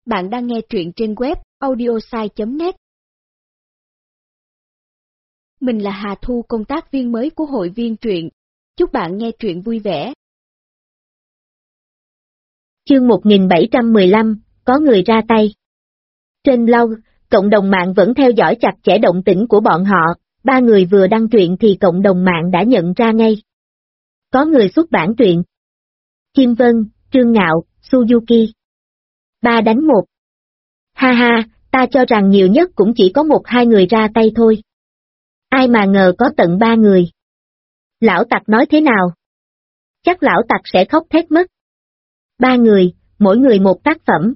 Bạn đang nghe truyện trên web audiosai.net. Mình là Hà Thu, công tác viên mới của hội viên truyện. Chúc bạn nghe truyện vui vẻ. Chương 1715, có người ra tay. Trên blog, cộng đồng mạng vẫn theo dõi chặt chẽ động tĩnh của bọn họ, ba người vừa đăng truyện thì cộng đồng mạng đã nhận ra ngay. Có người xuất bản truyện. Chim Vân, Trương Ngạo, Suzuki. 3 đánh 1. Ha ha, ta cho rằng nhiều nhất cũng chỉ có 1-2 người ra tay thôi. Ai mà ngờ có tận 3 người. Lão Tặc nói thế nào? Chắc lão Tặc sẽ khóc thét mất. 3 người, mỗi người một tác phẩm.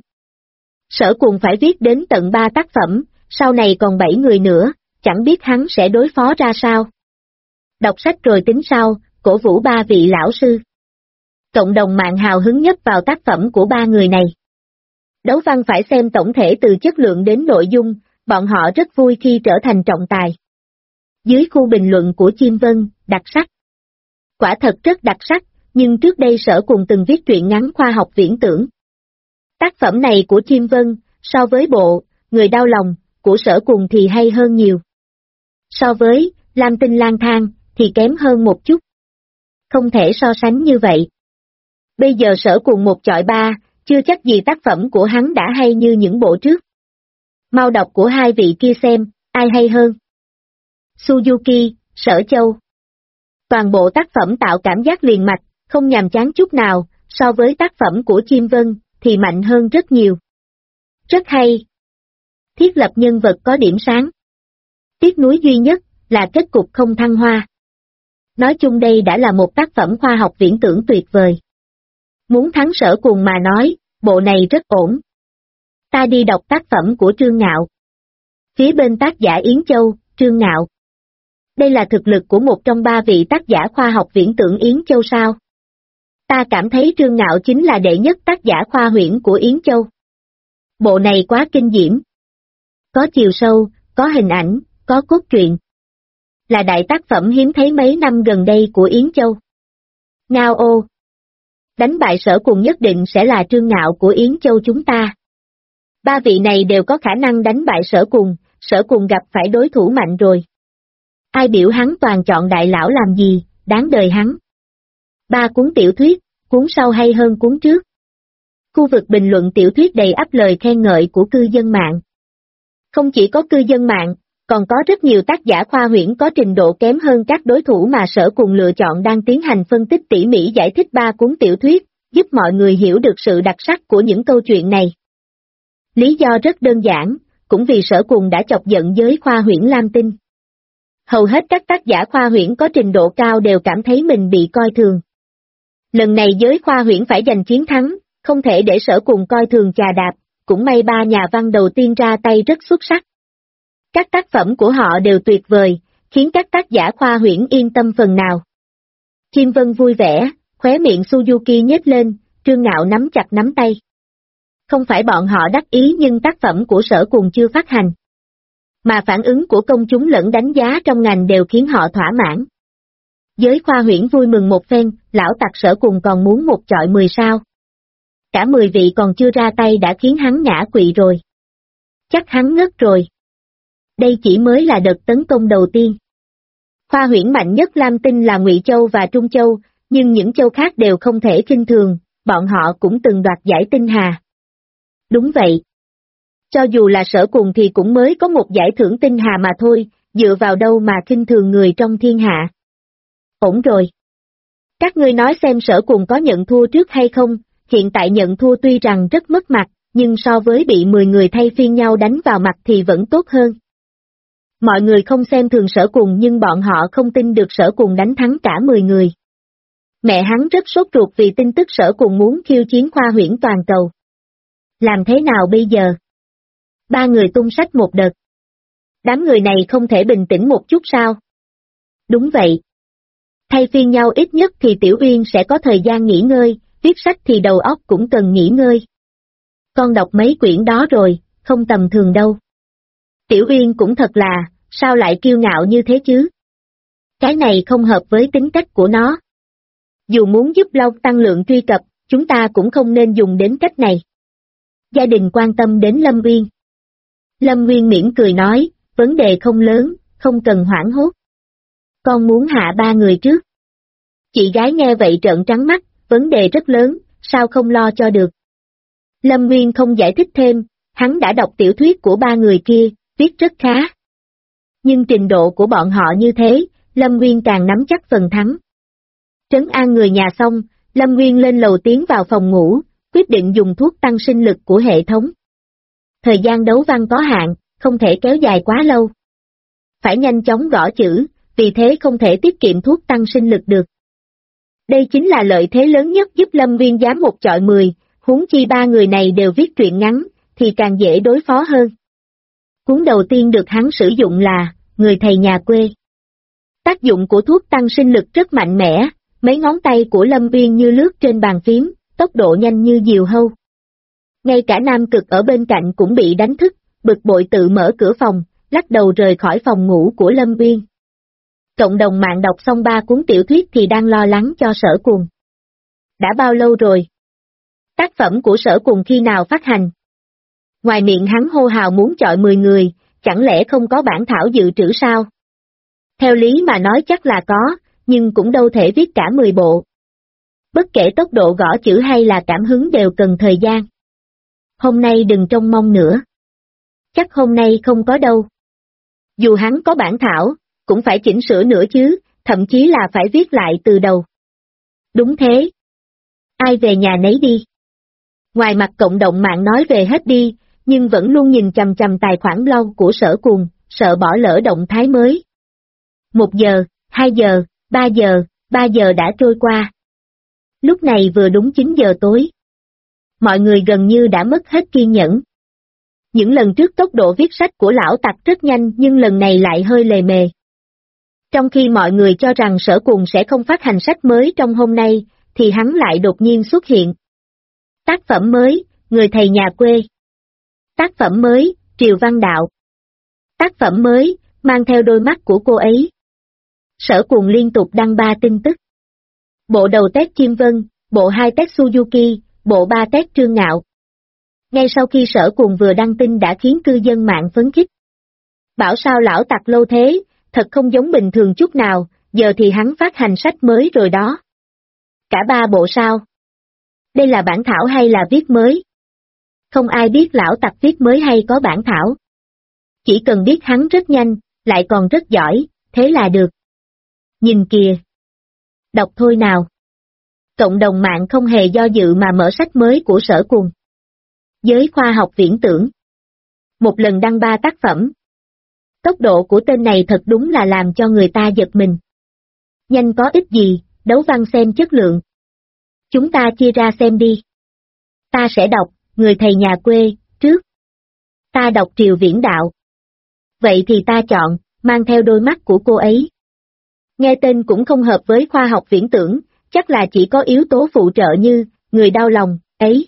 Sở Cùng phải viết đến tận 3 tác phẩm, sau này còn 7 người nữa, chẳng biết hắn sẽ đối phó ra sao. Đọc sách rồi tính sau, cổ vũ 3 vị lão sư. Cộng đồng mạng hào hứng nhất vào tác phẩm của 3 người này. Đấu văn phải xem tổng thể từ chất lượng đến nội dung, bọn họ rất vui khi trở thành trọng tài. Dưới khu bình luận của Chim Vân, đặc sắc. Quả thật rất đặc sắc, nhưng trước đây Sở Cùng từng viết truyện ngắn khoa học viễn tưởng. Tác phẩm này của Chim Vân, so với bộ, Người đau lòng, của Sở Cùng thì hay hơn nhiều. So với, Lam Tinh lang thang, thì kém hơn một chút. Không thể so sánh như vậy. Bây giờ Sở Cùng 1 chọi 3, chưa chắc gì tác phẩm của hắn đã hay như những bộ trước. Mau đọc của 2 vị kia xem, ai hay hơn. Suzuki, Sở Châu. Toàn bộ tác phẩm tạo cảm giác liền mạch, không nhàm chán chút nào, so với tác phẩm của Chim Vân, thì mạnh hơn rất nhiều. Rất hay. Thiết lập nhân vật có điểm sáng. Tiếc nuối duy nhất, là kết cục không thăng hoa. Nói chung đây đã là một tác phẩm khoa học viễn tưởng tuyệt vời. Muốn thắng Sở Cùng mà nói, bộ này rất ổn. Ta đi đọc tác phẩm của Trương Ngạo. Phía bên tác giả Yến Châu, Trương Ngạo. Đây là thực lực của một trong 3 vị tác giả khoa học viễn tưởng Yến Châu sao? Ta cảm thấy Trương Ngạo chính là đệ nhất tác giả khoa huyễn của Yến Châu. Bộ này quá kinh diễm. Có chiều sâu, có hình ảnh, có cốt truyện. Là đại tác phẩm hiếm thấy mấy năm gần đây của Yến Châu. Ngao ô. Đánh bại Sở Cùng nhất định sẽ là Trương Ngạo của Yến Châu chúng ta. 3 vị này đều có khả năng đánh bại Sở Cùng gặp phải đối thủ mạnh rồi. Ai biểu hắn toàn chọn đại lão làm gì, đáng đời hắn. 3 cuốn tiểu thuyết, cuốn sau hay hơn cuốn trước. Khu vực bình luận tiểu thuyết đầy ắp lời khen ngợi của cư dân mạng. Không chỉ có cư dân mạng, còn có rất nhiều tác giả khoa huyễn có trình độ kém hơn các đối thủ mà Sở Cùng lựa chọn đang tiến hành phân tích tỉ mỉ giải thích 3 cuốn tiểu thuyết, giúp mọi người hiểu được sự đặc sắc của những câu chuyện này. Lý do rất đơn giản, cũng vì Sở Cùng đã chọc giận giới khoa huyễn Lam Tinh. Hầu hết các tác giả khoa huyễn có trình độ cao đều cảm thấy mình bị coi thường. Lần này giới khoa huyễn phải giành chiến thắng, không thể để Sở Cùng coi thường chà đạp, cũng may 3 nhà văn đầu tiên ra tay rất xuất sắc. Các tác phẩm của họ đều tuyệt vời, khiến các tác giả khoa huyễn yên tâm phần nào. Chim Vân vui vẻ, khóe miệng Suzuki nhếch lên, Trương Ngạo nắm chặt nắm tay. Không phải bọn họ đắc ý nhưng tác phẩm của Sở Cùng chưa phát hành. Mà phản ứng của công chúng lẫn đánh giá trong ngành đều khiến họ thỏa mãn. Giới khoa huyễn vui mừng một phen, lão Tặc Sở Cùng còn muốn 1 chọi 10 sao. Cả 10 vị còn chưa ra tay đã khiến hắn ngã quỵ rồi. Chắc hắn ngất rồi. Đây chỉ mới là đợt tấn công đầu tiên. Khoa huyễn mạnh nhất Lam Tinh là Ngụy Châu và Trung Châu, nhưng những châu khác đều không thể khinh thường, bọn họ cũng từng đoạt giải Tinh Hà. Đúng vậy. Cho dù là Sở Cùng thì cũng mới có một giải thưởng Tinh Hà mà thôi, dựa vào đâu mà khinh thường người trong thiên hạ. Ổn rồi. Các ngươi nói xem Sở Cùng có nhận thua trước hay không, hiện tại nhận thua tuy rằng rất mất mặt, nhưng so với bị 10 người thay phiên nhau đánh vào mặt thì vẫn tốt hơn. Mọi người không xem thường Sở Cùng nhưng bọn họ không tin được Sở Cùng đánh thắng cả 10 người. Mẹ hắn rất sốt ruột vì tin tức Sở Cùng muốn khiêu chiến khoa huyễn toàn cầu. Làm thế nào bây giờ? 3 người tung sách một đợt. Đám người này không thể bình tĩnh một chút sao? Đúng vậy. Thay phiên nhau ít nhất thì Tiểu Uyên sẽ có thời gian nghỉ ngơi, viết sách thì đầu óc cũng cần nghỉ ngơi. Con đọc mấy quyển đó rồi, không tầm thường đâu. Tiểu Uyên cũng thật là, sao lại kiêu ngạo như thế chứ? Cái này không hợp với tính cách của nó. Dù muốn giúp blog tăng lượng truy cập, chúng ta cũng không nên dùng đến cách này. gia đình quan tâm đến Lâm Uyên. Lâm Uyên mỉm cười nói, vấn đề không lớn, không cần hoảng hốt. Con muốn hạ 3 người trước. Chị gái nghe vậy trợn trắng mắt, vấn đề rất lớn, sao không lo cho được. Lâm Uyên không giải thích thêm, hắn đã đọc tiểu thuyết của 3 người kia, viết rất khá. Nhưng trình độ của bọn họ như thế, Lâm Uyên càng nắm chắc phần thắng. Trấn an người nhà xong, Lâm Uyên lên lầu tiến vào phòng ngủ, quyết định dùng thuốc tăng sinh lực của hệ thống. Thời gian đấu văn có hạn, không thể kéo dài quá lâu. Phải nhanh chóng gõ chữ, vì thế không thể tiết kiệm thuốc tăng sinh lực được. Đây chính là lợi thế lớn nhất giúp Lâm Uyên dám một chọi 10, huống chi 3 người này đều viết truyện ngắn, thì càng dễ đối phó hơn. Cuốn đầu tiên được hắn sử dụng là Người thầy nhà quê. Tác dụng của thuốc tăng sinh lực rất mạnh mẽ, mấy ngón tay của Lâm Uyên như lướt trên bàn phím, tốc độ nhanh như diều hâu. Ngay cả Nam Cực ở bên cạnh cũng bị đánh thức, bực bội tự mở cửa phòng, lắc đầu rời khỏi phòng ngủ của Lâm Uyên. Cộng đồng mạng đọc xong 3 cuốn tiểu thuyết thì đang lo lắng cho Sở Cuồng. Đã bao lâu rồi? Tác phẩm của Sở Cuồng khi nào phát hành? Ngoài miệng hắn hô hào muốn chọi 10 người, chẳng lẽ không có bản thảo dự trữ sao? Theo lý mà nói chắc là có, nhưng cũng đâu thể viết cả 10 bộ. Bất kể tốc độ gõ chữ hay là cảm hứng đều cần thời gian. Hôm nay đừng trông mong nữa. Chắc hôm nay không có đâu. Dù hắn có bản thảo, cũng phải chỉnh sửa nữa chứ, thậm chí là phải viết lại từ đầu. Đúng thế. Ai về nhà nấy đi. Ngoài mặt cộng đồng mạng nói về hết đi, nhưng vẫn luôn nhìn chằm chằm tài khoản blog của Sở Cuồng, sợ bỏ lỡ động thái mới. 1 giờ, 2 giờ, 3 giờ đã trôi qua. Lúc này vừa đúng 9 giờ tối. Mọi người gần như đã mất hết kiên nhẫn. Những lần trước tốc độ viết sách của lão Tặc rất nhanh nhưng lần này lại hơi lề mề. Trong khi mọi người cho rằng Sở Cuồng sẽ không phát hành sách mới trong hôm nay, thì hắn lại đột nhiên xuất hiện. Tác phẩm mới, Người thầy nhà quê. Tác phẩm mới, Triều Văn Đạo. Tác phẩm mới, Mang theo đôi mắt của cô ấy. Sở Cuồng liên tục đăng 3 tin tức. Bộ đầu Tết Chim Vân, bộ 2 Tết Suzuki, bộ 3 Tết Trương Ngạo. Ngay sau khi Sở Cuồng vừa đăng tin đã khiến cư dân mạng phấn khích. Bảo sao lão Tặc lâu thế, thật không giống bình thường chút nào, giờ thì hắn phát hành sách mới rồi đó. Cả 3 bộ sao? Đây là bản thảo hay là viết mới? Không ai biết lão Tặc viết mới hay có bản thảo. Chỉ cần biết hắn rất nhanh, lại còn rất giỏi, thế là được. Nhìn kìa. Đọc thôi nào. Cộng đồng mạng không hề do dự mà mở sách mới của Sở Cuồng. Giới khoa học viễn tưởng. Một lần đăng 3 tác phẩm. Tốc độ của tên này thật đúng là làm cho người ta giật mình. Nhanh có ích gì, đấu văn xem chất lượng. Chúng ta chia ra xem đi. Ta sẽ đọc, Người thầy nhà quê, trước. Ta đọc Triều Viễn Đạo. Vậy thì ta chọn, Mang theo đôi mắt của cô ấy. Nghe tên cũng không hợp với khoa học viễn tưởng, chắc là chỉ có yếu tố phụ trợ như, người đau lòng, ấy.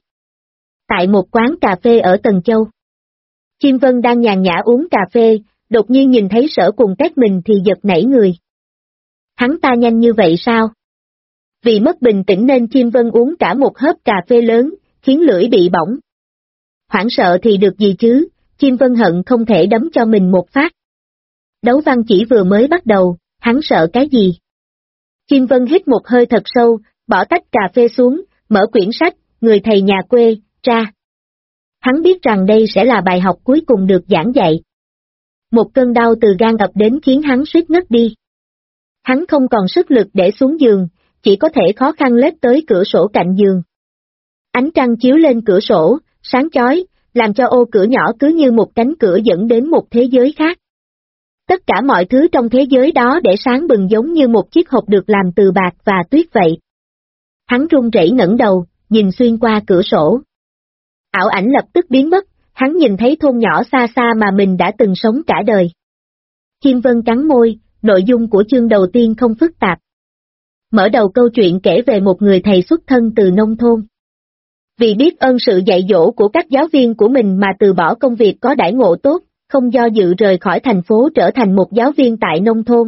Tại một quán cà phê ở Tần Châu. Chim Vân đang nhàn nhã uống cà phê, đột nhiên nhìn thấy Sở Cuồng tét mình thì giật nảy người. Hắn ta nhanh như vậy sao? Vì mất bình tĩnh nên Chim Vân uống cả một hớp cà phê lớn, khiến lưỡi bị bỏng. Hoảng sợ thì được gì chứ, Chim Vân hận không thể đấm cho mình một phát. Đấu văn chỉ vừa mới bắt đầu, hắn sợ cái gì? Chim Vân hít một hơi thật sâu, bỏ tách cà phê xuống, mở quyển sách, Người thầy nhà quê, ra. Hắn biết rằng đây sẽ là bài học cuối cùng được giảng dạy. Một cơn đau từ gan ập đến khiến hắn suýt ngất đi. Hắn không còn sức lực để xuống giường, chỉ có thể khó khăn lết tới cửa sổ cạnh giường. Ánh trăng chiếu lên cửa sổ, sáng chói, làm cho ô cửa nhỏ cứ như một cánh cửa dẫn đến một thế giới khác. Tất cả mọi thứ trong thế giới đó để sáng bừng giống như một chiếc hộp được làm từ bạc và tuyết vậy. Hắn run rẩy ngẩng đầu, nhìn xuyên qua cửa sổ. Ảo ảnh lập tức biến mất, hắn nhìn thấy thôn nhỏ xa xa mà mình đã từng sống cả đời. Chim Vân cắn môi, nội dung của chương đầu tiên không phức tạp. Mở đầu câu chuyện kể về một người thầy xuất thân từ nông thôn. Vì biết ơn sự dạy dỗ của các giáo viên của mình mà từ bỏ công việc có đãi ngộ tốt, không do dự rời khỏi thành phố trở thành một giáo viên tại nông thôn.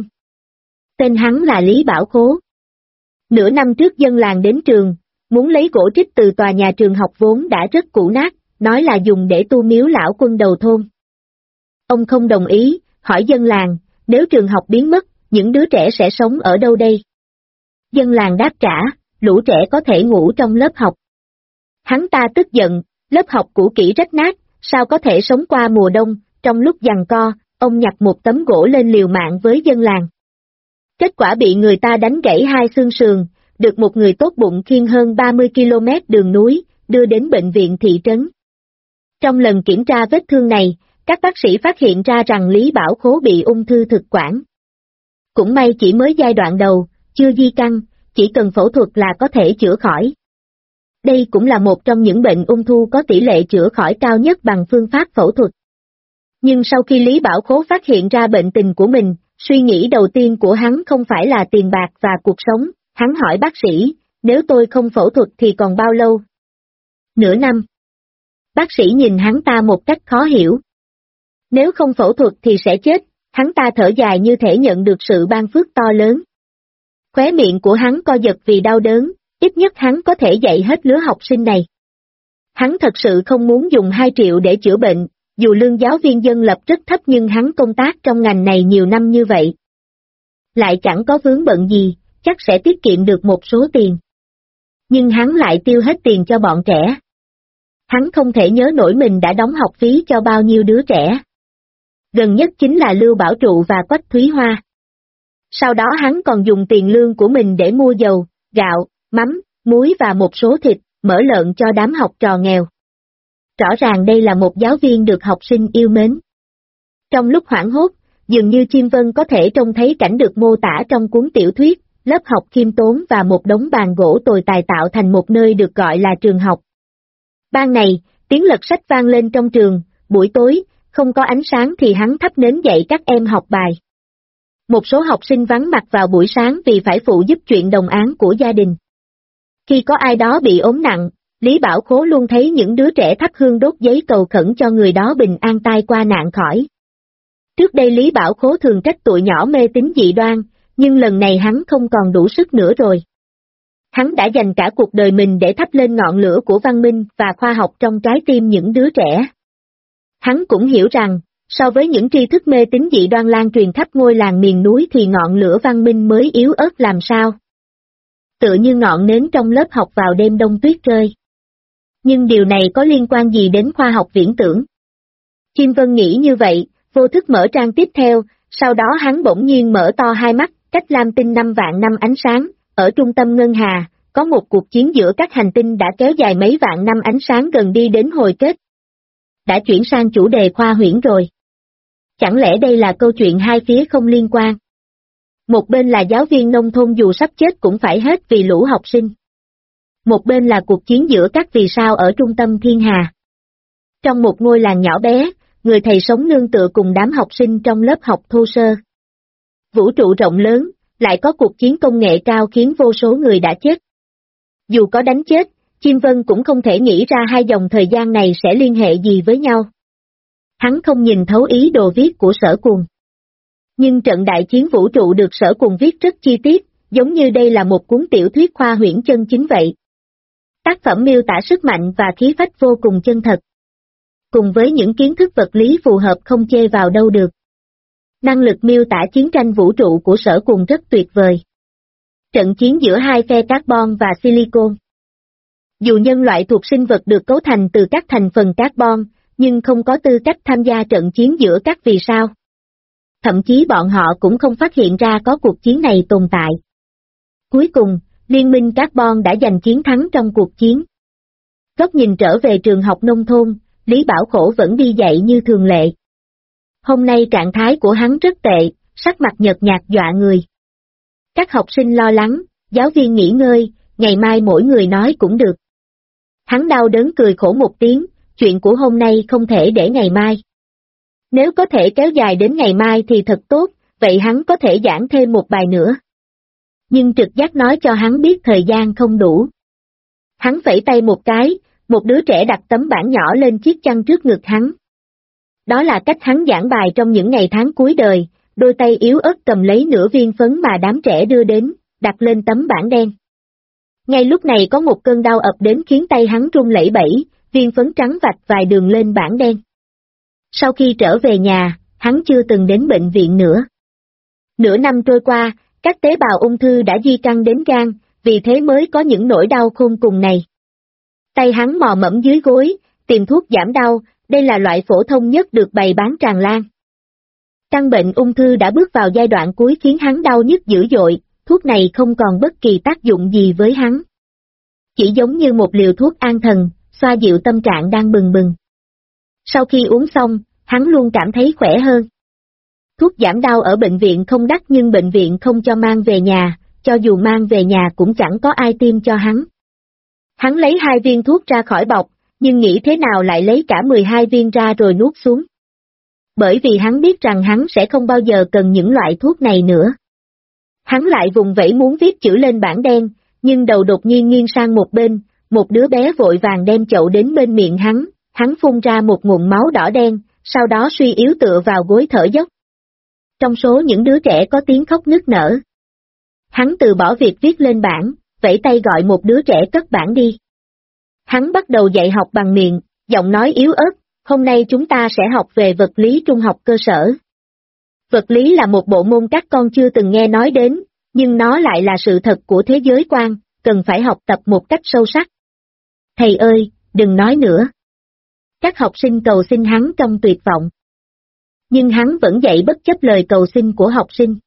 Tên hắn là Lý Bảo Khố. Nửa năm trước dân làng đến trường, muốn lấy gỗ trích từ tòa nhà trường học vốn đã rất cũ nát, nói là dùng để tu miếu lão quân đầu thôn. Ông không đồng ý, hỏi dân làng, nếu trường học biến mất, những đứa trẻ sẽ sống ở đâu đây? Dân làng đáp trả, lũ trẻ có thể ngủ trong lớp học. Hắn ta tức giận, lớp học cũ kỹ rách nát, sao có thể sống qua mùa đông, trong lúc giằng co, ông nhặt một tấm gỗ lên liều mạng với dân làng. Kết quả bị người ta đánh gãy hai xương sườn, được một người tốt bụng khiêng hơn 30 km đường núi, đưa đến bệnh viện thị trấn. Trong lần kiểm tra vết thương này, các bác sĩ phát hiện ra rằng Lý Bảo Khố bị ung thư thực quản. Cũng may chỉ mới giai đoạn đầu, chưa di căn, chỉ cần phẫu thuật là có thể chữa khỏi. Đây cũng là một trong những bệnh ung thư có tỷ lệ chữa khỏi cao nhất bằng phương pháp phẫu thuật. Nhưng sau khi Lý Bảo Khố phát hiện ra bệnh tình của mình, suy nghĩ đầu tiên của hắn không phải là tiền bạc và cuộc sống, hắn hỏi bác sĩ, nếu tôi không phẫu thuật thì còn bao lâu? Nửa năm. Bác sĩ nhìn hắn ta một cách khó hiểu. Nếu không phẫu thuật thì sẽ chết, hắn ta thở dài như thể nhận được sự ban phước to lớn. Khóe miệng của hắn co giật vì đau đớn, ít nhất hắn có thể dạy hết lứa học sinh này. Hắn thật sự không muốn dùng 2 triệu để chữa bệnh, dù lương giáo viên dân lập rất thấp nhưng hắn công tác trong ngành này nhiều năm như vậy. Lại chẳng có vướng bận gì, chắc sẽ tiết kiệm được một số tiền. Nhưng hắn lại tiêu hết tiền cho bọn trẻ. Hắn không thể nhớ nổi mình đã đóng học phí cho bao nhiêu đứa trẻ. Gần nhất chính là Lưu Bảo Trụ và Quách Thúy Hoa. Sau đó hắn còn dùng tiền lương của mình để mua dầu, gạo, mắm, muối và một số thịt, mỡ lợn cho đám học trò nghèo. Rõ ràng đây là một giáo viên được học sinh yêu mến. Trong lúc hoảng hốt, dường như Chim Vân có thể trông thấy cảnh được mô tả trong cuốn tiểu thuyết, lớp học khiêm tốn và một đống bàn gỗ tồi tài tạo thành một nơi được gọi là trường học. Ban ngày, tiếng lật sách vang lên trong trường, buổi tối, không có ánh sáng thì hắn thắp nến dạy các em học bài. Một số học sinh vắng mặt vào buổi sáng vì phải phụ giúp chuyện đồng áng của gia đình. Khi có ai đó bị ốm nặng, Lý Bảo Khố luôn thấy những đứa trẻ thắp hương đốt giấy cầu khẩn cho người đó bình an tai qua nạn khỏi. Trước đây Lý Bảo Khố thường trách tụi nhỏ mê tín dị đoan, nhưng lần này hắn không còn đủ sức nữa rồi. Hắn đã dành cả cuộc đời mình để thắp lên ngọn lửa của văn minh và khoa học trong trái tim những đứa trẻ. Hắn cũng hiểu rằng, so với những tri thức mê tín dị đoan lan truyền khắp ngôi làng miền núi thì ngọn lửa văn minh mới yếu ớt làm sao. Tựa như ngọn nến trong lớp học vào đêm đông tuyết rơi. Nhưng điều này có liên quan gì đến khoa học viễn tưởng? Chim Vân nghĩ như vậy, vô thức mở trang tiếp theo, sau đó hắn bỗng nhiên mở to hai mắt, cách Lam Tinh 5 vạn năm ánh sáng, ở trung tâm ngân hà, có một cuộc chiến giữa các hành tinh đã kéo dài mấy vạn năm ánh sáng gần đi đến hồi kết. Đã chuyển sang chủ đề khoa huyễn rồi. Chẳng lẽ đây là câu chuyện hai phía không liên quan? Một bên là giáo viên nông thôn dù sắp chết cũng phải hết vì lũ học sinh. Một bên là cuộc chiến giữa các vì sao ở trung tâm thiên hà. Trong một ngôi làng nhỏ bé, người thầy sống nương tựa cùng đám học sinh trong lớp học thô sơ. Vũ trụ rộng lớn, lại có cuộc chiến công nghệ cao khiến vô số người đã chết. Dù có đánh chết, Chim Vân cũng không thể nghĩ ra hai dòng thời gian này sẽ liên hệ gì với nhau. Hắn không nhìn thấu ý đồ viết của Sở Cuồng. Nhưng trận đại chiến vũ trụ được Sở Cuồng viết rất chi tiết, giống như đây là một cuốn tiểu thuyết khoa huyễn chân chính vậy. Tác phẩm miêu tả sức mạnh và khí phách vô cùng chân thật. Cùng với những kiến thức vật lý phù hợp không chê vào đâu được. Năng lực miêu tả chiến tranh vũ trụ của Sở Cuồng rất tuyệt vời. Trận chiến giữa hai phe carbon và silicon. Dù nhân loại thuộc sinh vật được cấu thành từ các thành phần carbon, nhưng không có tư cách tham gia trận chiến giữa các vì sao. Thậm chí bọn họ cũng không phát hiện ra có cuộc chiến này tồn tại. Cuối cùng, Liên minh Carbon đã giành chiến thắng trong cuộc chiến. Góc nhìn trở về trường học nông thôn, Lý Bảo Khổ vẫn đi dạy như thường lệ. Hôm nay trạng thái của hắn rất tệ, sắc mặt nhợt nhạt dọa người. Các học sinh lo lắng, giáo viên nghỉ ngơi, ngày mai mỗi người nói cũng được. Hắn đau đớn cười khổ một tiếng, chuyện của hôm nay không thể để ngày mai. Nếu có thể kéo dài đến ngày mai thì thật tốt, vậy hắn có thể giảng thêm một bài nữa. Nhưng trực giác nói cho hắn biết thời gian không đủ. Hắn vẫy tay một cái, một đứa trẻ đặt tấm bảng nhỏ lên chiếc chăn trước ngực hắn. Đó là cách hắn giảng bài trong những ngày tháng cuối đời, đôi tay yếu ớt cầm lấy nửa viên phấn mà đám trẻ đưa đến, đặt lên tấm bảng đen. Ngay lúc này có một cơn đau ập đến khiến tay hắn run lẩy bẩy, viên phấn trắng vạch vài đường lên bảng đen. Sau khi trở về nhà, hắn chưa từng đến bệnh viện nữa. Nửa năm trôi qua, các tế bào ung thư đã di căn đến gan, vì thế mới có những nỗi đau khôn cùng này. Tay hắn mò mẫm dưới gối, tìm thuốc giảm đau, đây là loại phổ thông nhất được bày bán tràn lan. Căn bệnh ung thư đã bước vào giai đoạn cuối khiến hắn đau nhức dữ dội, thuốc này không còn bất kỳ tác dụng gì với hắn. Chỉ giống như một liều thuốc an thần, xoa dịu tâm trạng đang bừng bừng. Sau khi uống xong, hắn luôn cảm thấy khỏe hơn. Thuốc giảm đau ở bệnh viện không đắt nhưng bệnh viện không cho mang về nhà, cho dù mang về nhà cũng chẳng có ai tiêm cho hắn. Hắn lấy 2 viên thuốc ra khỏi bọc, nhưng nghĩ thế nào lại lấy cả 12 viên ra rồi nuốt xuống. Bởi vì hắn biết rằng hắn sẽ không bao giờ cần những loại thuốc này nữa. Hắn lại vùng vẫy muốn viết chữ lên bảng đen, nhưng đầu đột nhiên nghiêng sang một bên, một đứa bé vội vàng đem chậu đến bên miệng hắn phun ra một ngụm máu đỏ đen, sau đó suy yếu tựa vào gối thở dốc. Trong số những đứa trẻ có tiếng khóc nức nở. Hắn từ bỏ việc viết lên bảng, vẫy tay gọi một đứa trẻ cất bảng đi. Hắn bắt đầu dạy học bằng miệng, giọng nói yếu ớt, hôm nay chúng ta sẽ học về vật lý trung học cơ sở. Vật lý là một bộ môn các con chưa từng nghe nói đến, nhưng nó lại là sự thật của thế giới quan, cần phải học tập một cách sâu sắc. Thầy ơi, đừng nói nữa. Các học sinh cầu xin hắn trong tuyệt vọng. Nhưng hắn vẫn dạy bất chấp lời cầu xin của học sinh.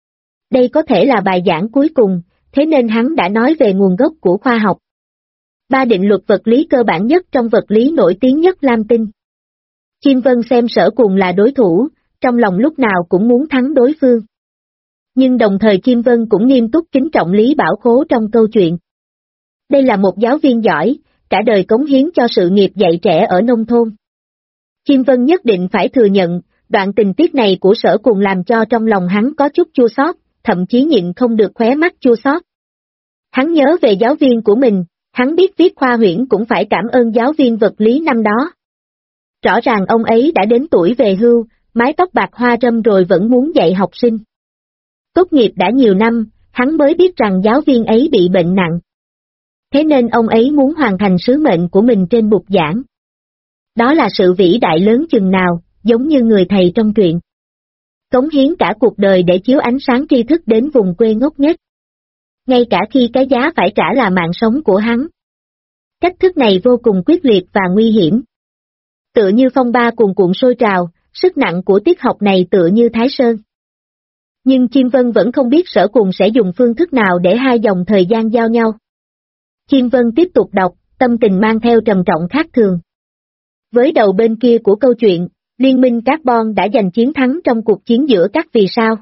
Đây có thể là bài giảng cuối cùng, thế nên hắn đã nói về nguồn gốc của khoa học. 3 định luật vật lý cơ bản nhất trong vật lý nổi tiếng nhất Lam Tinh. Kim Vân xem Sở Cùng là đối thủ, trong lòng lúc nào cũng muốn thắng đối phương. Nhưng đồng thời Kim Vân cũng nghiêm túc kính trọng Lý Bảo Khố trong câu chuyện. Đây là một giáo viên giỏi, cả đời cống hiến cho sự nghiệp dạy trẻ ở nông thôn. Kim Vân nhất định phải thừa nhận, đoạn tình tiết này của Sở Cùng làm cho trong lòng hắn có chút chua xót, thậm chí nhịn không được khóe mắt chua xót. Hắn nhớ về giáo viên của mình, hắn biết viết khoa huyễn cũng phải cảm ơn giáo viên vật lý năm đó. Rõ ràng ông ấy đã đến tuổi về hưu, mái tóc bạc hoa râm rồi vẫn muốn dạy học sinh. Tốt nghiệp đã nhiều năm, hắn mới biết rằng giáo viên ấy bị bệnh nặng. Thế nên ông ấy muốn hoàn thành sứ mệnh của mình trên bục giảng. Đó là sự vĩ đại lớn chừng nào, giống như người thầy trong truyện. Cống hiến cả cuộc đời để chiếu ánh sáng tri thức đến vùng quê ngốc nghếch. Ngay cả khi cái giá phải trả là mạng sống của hắn. Cách thức này vô cùng quyết liệt và nguy hiểm. Tựa như phong ba cuồn cuộn sôi trào, sức nặng của tiết học này tựa như Thái Sơn. Nhưng Kim Vân vẫn không biết Sở Cùng sẽ dùng phương thức nào để hai dòng thời gian giao nhau. Kim Vân tiếp tục đọc, tâm tình mang theo trầm trọng khác thường. Với đầu bên kia của câu chuyện, Liên minh Carbon đã giành chiến thắng trong cuộc chiến giữa các vì sao.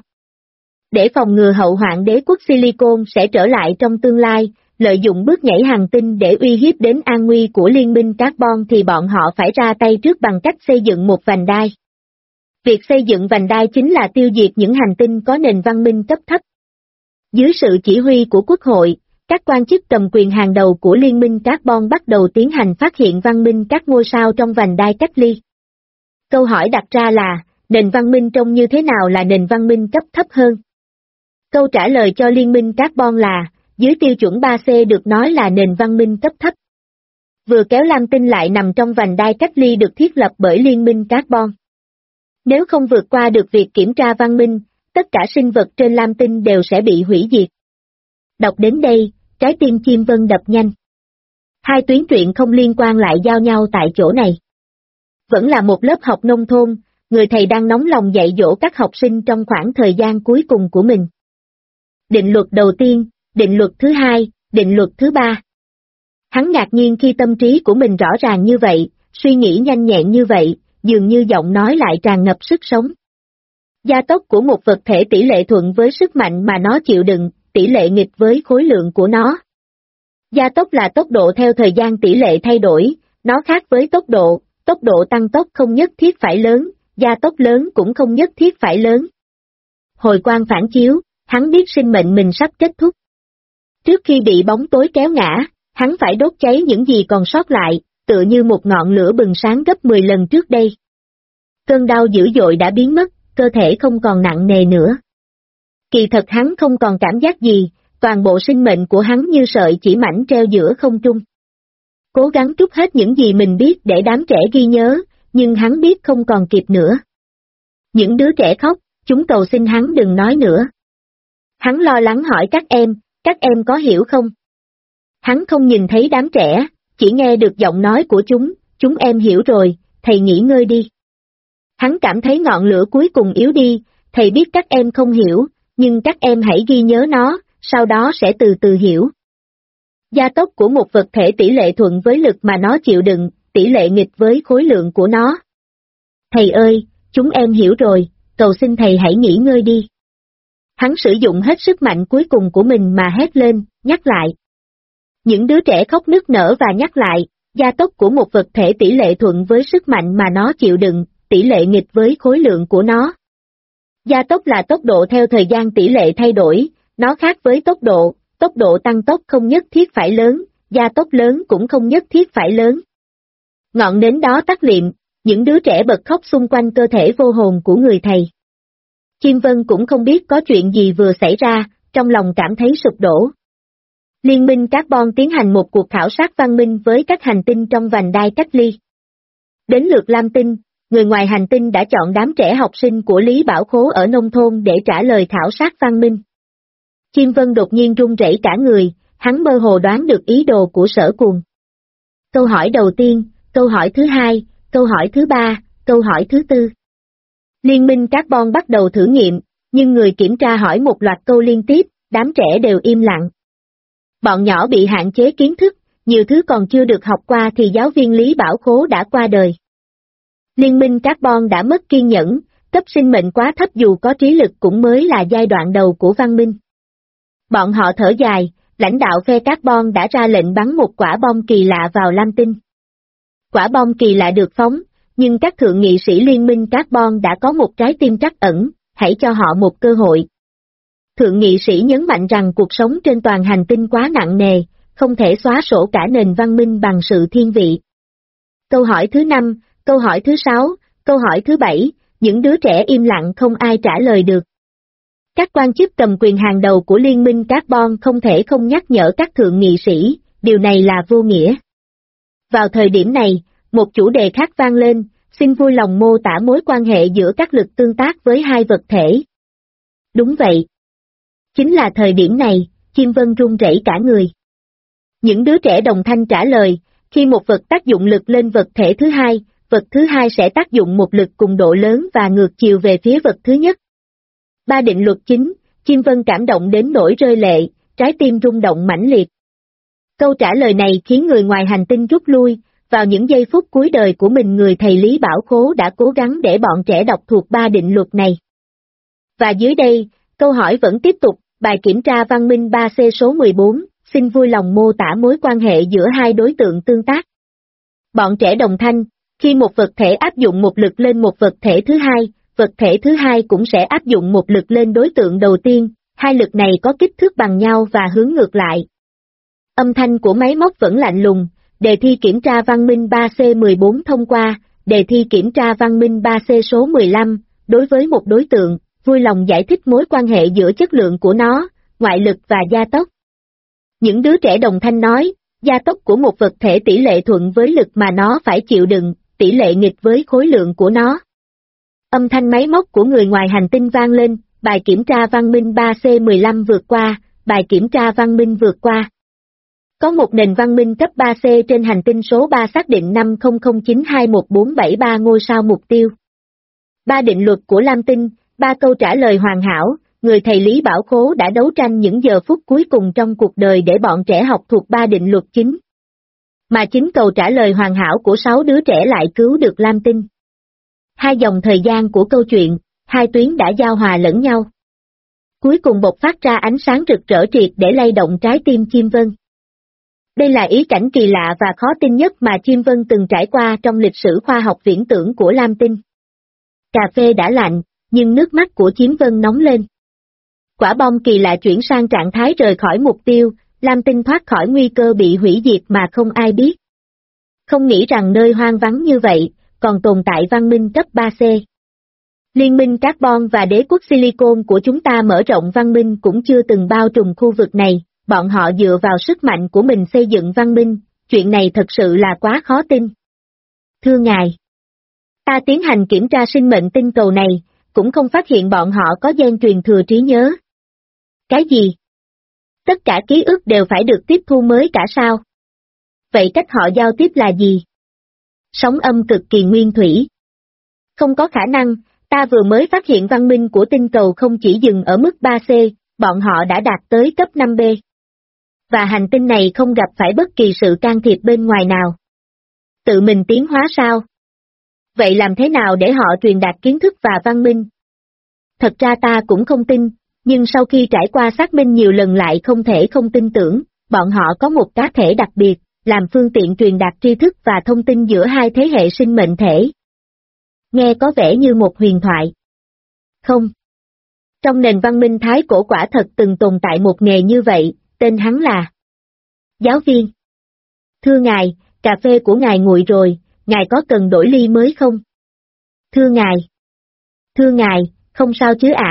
Để phòng ngừa hậu hoạn đế quốc Silicon sẽ trở lại trong tương lai, lợi dụng bước nhảy hành tinh để uy hiếp đến an nguy của Liên minh Carbon thì bọn họ phải ra tay trước bằng cách xây dựng một vành đai. Việc xây dựng vành đai chính là tiêu diệt những hành tinh có nền văn minh cấp thấp. Dưới sự chỉ huy của Quốc hội, các quan chức cầm quyền hàng đầu của Liên minh Carbon bắt đầu tiến hành phát hiện văn minh các ngôi sao trong vành đai cách ly. Câu hỏi đặt ra là, nền văn minh trông như thế nào là nền văn minh cấp thấp hơn? Câu trả lời cho Liên minh Carbon là, dưới tiêu chuẩn 3C được nói là nền văn minh cấp thấp. Vừa kéo Lam Tinh lại nằm trong vành đai cách ly được thiết lập bởi Liên minh Carbon. Nếu không vượt qua được việc kiểm tra văn minh, tất cả sinh vật trên Lam Tinh đều sẽ bị hủy diệt. Đọc đến đây, trái tim Kim Vân đập nhanh. Hai tuyến truyện không liên quan lại giao nhau tại chỗ này. Vẫn là một lớp học nông thôn, người thầy đang nóng lòng dạy dỗ các học sinh trong khoảng thời gian cuối cùng của mình. Định luật đầu tiên, định luật thứ hai, định luật thứ ba. Hắn ngạc nhiên khi tâm trí của mình rõ ràng như vậy, suy nghĩ nhanh nhẹn như vậy, dường như giọng nói lại tràn ngập sức sống. Gia tốc của một vật thể tỷ lệ thuận với sức mạnh mà nó chịu đựng, tỷ lệ nghịch với khối lượng của nó. Gia tốc là tốc độ theo thời gian tỷ lệ thay đổi, nó khác với tốc độ tăng tốc không nhất thiết phải lớn, gia tốc lớn cũng không nhất thiết phải lớn. Hồi quang phản chiếu, hắn biết sinh mệnh mình sắp kết thúc. Trước khi bị bóng tối kéo ngã, hắn phải đốt cháy những gì còn sót lại, tựa như một ngọn lửa bừng sáng gấp 10 lần trước đây. Cơn đau dữ dội đã biến mất, cơ thể không còn nặng nề nữa. Kỳ thật hắn không còn cảm giác gì, toàn bộ sinh mệnh của hắn như sợi chỉ mảnh treo giữa không trung. cố gắng trút hết những gì mình biết để đám trẻ ghi nhớ, nhưng hắn biết không còn kịp nữa. Những đứa trẻ khóc, chúng cầu xin hắn đừng nói nữa. Hắn lo lắng hỏi các em có hiểu không? Hắn không nhìn thấy đám trẻ, chỉ nghe được giọng nói của chúng em hiểu rồi, thầy nghỉ ngơi đi. Hắn cảm thấy ngọn lửa cuối cùng yếu đi, thầy biết các em không hiểu, nhưng các em hãy ghi nhớ nó, sau đó sẽ từ từ hiểu. Gia tốc của một vật thể tỷ lệ thuận với lực mà nó chịu đựng, tỷ lệ nghịch với khối lượng của nó. Thầy ơi, chúng em hiểu rồi, cầu xin thầy hãy nghỉ ngơi đi. Hắn sử dụng hết sức mạnh cuối cùng của mình mà hét lên, nhắc lại. Những đứa trẻ khóc nức nở và nhắc lại, gia tốc của một vật thể tỷ lệ thuận với sức mạnh mà nó chịu đựng, tỷ lệ nghịch với khối lượng của nó. Gia tốc là tốc độ theo thời gian tỷ lệ thay đổi, nó khác với tốc độ tăng tốc không nhất thiết phải lớn, gia tốc lớn cũng không nhất thiết phải lớn. Ngọn nến đó tắt liệm, những đứa trẻ bật khóc xung quanh cơ thể vô hồn của người thầy. Chim Vân cũng không biết có chuyện gì vừa xảy ra, trong lòng cảm thấy sụp đổ. Liên minh Carbon tiến hành một cuộc khảo sát văn minh với các hành tinh trong vành đai cách ly. Đến lượt Lam Tinh, người ngoài hành tinh đã chọn đám trẻ học sinh của Lý Bảo Khố ở nông thôn để trả lời khảo sát văn minh. Chim Vân đột nhiên run rẩy cả người, hắn mơ hồ đoán được ý đồ của Sở Cuồng. Câu hỏi đầu tiên, câu hỏi thứ hai, câu hỏi thứ ba, câu hỏi thứ tư. Liên minh Carbon bắt đầu thử nghiệm, nhưng người kiểm tra hỏi một loạt câu liên tiếp, đám trẻ đều im lặng. Bọn nhỏ bị hạn chế kiến thức, nhiều thứ còn chưa được học qua thì giáo viên Lý Bảo Khố đã qua đời. Liên minh Carbon đã mất kiên nhẫn, cấp sinh mệnh quá thấp dù có trí lực cũng mới là giai đoạn đầu của văn minh. Bọn họ thở dài, lãnh đạo phe Carbon đã ra lệnh bắn một quả bom kỳ lạ vào Lam Tinh. Quả bom kỳ lạ được phóng, nhưng các thượng nghị sĩ liên minh Carbon đã có một trái tim trắc ẩn, hãy cho họ một cơ hội. Thượng nghị sĩ nhấn mạnh rằng cuộc sống trên toàn hành tinh quá nặng nề, không thể xóa sổ cả nền văn minh bằng sự thiên vị. Câu hỏi thứ 5, câu hỏi thứ 6, câu hỏi thứ 7, những đứa trẻ im lặng không ai trả lời được. Các quan chức cầm quyền hàng đầu của Liên minh Carbon không thể không nhắc nhở các thượng nghị sĩ, điều này là vô nghĩa. Vào thời điểm này, một chủ đề khác vang lên, xin vui lòng mô tả mối quan hệ giữa các lực tương tác với hai vật thể. Đúng vậy. Chính là thời điểm này, Chim Vân run rẩy cả người. Những đứa trẻ đồng thanh trả lời, khi một vật tác dụng lực lên vật thể thứ hai, vật thứ hai sẽ tác dụng một lực cùng độ lớn và ngược chiều về phía vật thứ nhất. Ba định luật chính, Chim Vân cảm động đến nỗi rơi lệ, trái tim rung động mãnh liệt. Câu trả lời này khiến người ngoài hành tinh rút lui, vào những giây phút cuối đời của mình người thầy Lý Bảo Khố đã cố gắng để bọn trẻ đọc thuộc ba định luật này. Và dưới đây, câu hỏi vẫn tiếp tục, bài kiểm tra văn minh 3C số 14, xin vui lòng mô tả mối quan hệ giữa hai đối tượng tương tác. Bọn trẻ đồng thanh, khi một vật thể áp dụng một lực lên một vật thể thứ hai, vật thể thứ hai cũng sẽ áp dụng một lực lên đối tượng đầu tiên, hai lực này có kích thước bằng nhau và hướng ngược lại. Âm thanh của máy móc vẫn lạnh lùng, đề thi kiểm tra văn minh 3C14 thông qua, đề thi kiểm tra văn minh 3C số 15, đối với một đối tượng, vui lòng giải thích mối quan hệ giữa chất lượng của nó, ngoại lực và gia tốc. Những đứa trẻ đồng thanh nói, gia tốc của một vật thể tỷ lệ thuận với lực mà nó phải chịu đựng, tỷ lệ nghịch với khối lượng của nó. Âm thanh máy móc của người ngoài hành tinh vang lên, bài kiểm tra văn minh 3C15 vượt qua, bài kiểm tra văn minh vượt qua. Có một nền văn minh cấp 3C trên hành tinh số 3 xác định 50092143 ngôi sao mục tiêu. Ba định luật của Lam Tinh, ba câu trả lời hoàn hảo, người thầy Lý Bảo Khố đã đấu tranh những giờ phút cuối cùng trong cuộc đời để bọn trẻ học thuộc ba định luật chính. Mà chính câu trả lời hoàn hảo của 6 đứa trẻ lại cứu được Lam Tinh. Hai dòng thời gian của câu chuyện, hai tuyến đã giao hòa lẫn nhau. Cuối cùng bộc phát ra ánh sáng rực rỡ triệt để lay động trái tim Chim Vân. Đây là ý cảnh kỳ lạ và khó tin nhất mà Chim Vân từng trải qua trong lịch sử khoa học viễn tưởng của Lam Tinh. Cà phê đã lạnh, nhưng nước mắt của Chim Vân nóng lên. Quả bom kỳ lạ chuyển sang trạng thái rời khỏi mục tiêu, Lam Tinh thoát khỏi nguy cơ bị hủy diệt mà không ai biết. Không nghĩ rằng nơi hoang vắng như vậy, còn tồn tại văn minh cấp 3C. Liên minh Carbon và đế quốc Silicon của chúng ta mở rộng văn minh cũng chưa từng bao trùm khu vực này, bọn họ dựa vào sức mạnh của mình xây dựng văn minh, chuyện này thật sự là quá khó tin. Thưa ngài, ta tiến hành kiểm tra sinh mệnh tinh cầu này, cũng không phát hiện bọn họ có gen truyền thừa trí nhớ. Cái gì? Tất cả ký ức đều phải được tiếp thu mới cả sao? Vậy cách họ giao tiếp là gì? Sóng âm cực kỳ nguyên thủy. Không có khả năng, ta vừa mới phát hiện văn minh của tinh cầu không chỉ dừng ở mức 3C, bọn họ đã đạt tới cấp 5B. Và hành tinh này không gặp phải bất kỳ sự can thiệp bên ngoài nào. Tự mình tiến hóa sao? Vậy làm thế nào để họ truyền đạt kiến thức và văn minh? Thật ra ta cũng không tin, nhưng sau khi trải qua xác minh nhiều lần lại không thể không tin tưởng, bọn họ có một cá thể đặc biệt, làm phương tiện truyền đạt tri thức và thông tin giữa hai thế hệ sinh mệnh thể. Nghe có vẻ như một huyền thoại. Không. Trong nền văn minh Thái cổ quả thật từng tồn tại một nghề như vậy, tên hắn là giáo viên. Thưa ngài, cà phê của ngài nguội rồi, ngài có cần đổi ly mới không? Thưa ngài, không sao chứ ạ.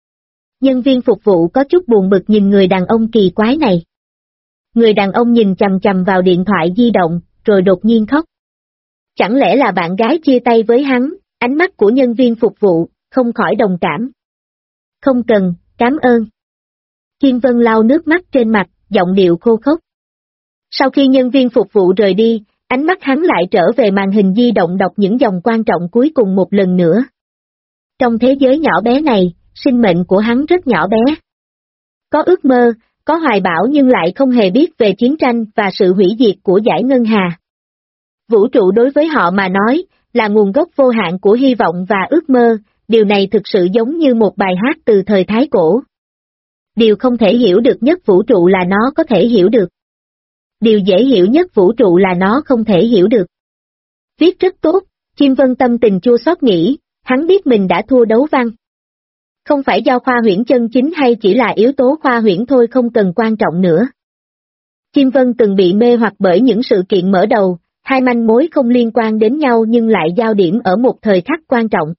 Nhân viên phục vụ có chút buồn bực nhìn người đàn ông kỳ quái này. Người đàn ông nhìn chằm chằm vào điện thoại di động, rồi đột nhiên khóc. Chẳng lẽ là bạn gái chia tay với hắn? Ánh mắt của nhân viên phục vụ, không khỏi đồng cảm. Không cần, cảm ơn. Kim Vân lau nước mắt trên mặt, giọng điệu khô khốc. Sau khi nhân viên phục vụ rời đi, ánh mắt hắn lại trở về màn hình di động đọc những dòng quan trọng cuối cùng một lần nữa. Trong thế giới nhỏ bé này, sinh mệnh của hắn rất nhỏ bé. Có ước mơ, có hoài bão nhưng lại không hề biết về chiến tranh và sự hủy diệt của dải ngân hà. Vũ trụ đối với họ mà nói, là nguồn gốc vô hạn của hy vọng và ước mơ, điều này thực sự giống như một bài hát từ thời Thái cổ. Điều không thể hiểu được nhất vũ trụ là nó có thể hiểu được. Điều dễ hiểu nhất vũ trụ là nó không thể hiểu được. Viết rất tốt, Chim Vân tâm tình chua xót nghĩ, hắn biết mình đã thua đấu văn. Không phải do khoa huyễn chân chính hay chỉ là yếu tố khoa huyễn thôi không cần quan trọng nữa. Chim Vân từng bị mê hoặc bởi những sự kiện mở đầu, hai manh mối không liên quan đến nhau nhưng lại giao điểm ở một thời khắc quan trọng.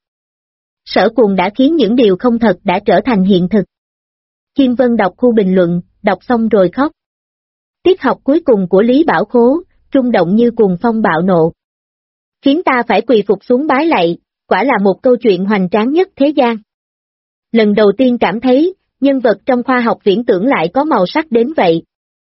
Sở Cuồng đã khiến những điều không thật đã trở thành hiện thực. Chim Vân đọc khu bình luận, đọc xong rồi khóc. Tiết học cuối cùng của Lý Bảo Khố, rung động như cuồng phong bạo nộ. Khiến ta phải quỳ phục xuống bái lạy, quả là một câu chuyện hoành tráng nhất thế gian. Lần đầu tiên cảm thấy, nhân vật trong khoa học viễn tưởng lại có màu sắc đến vậy.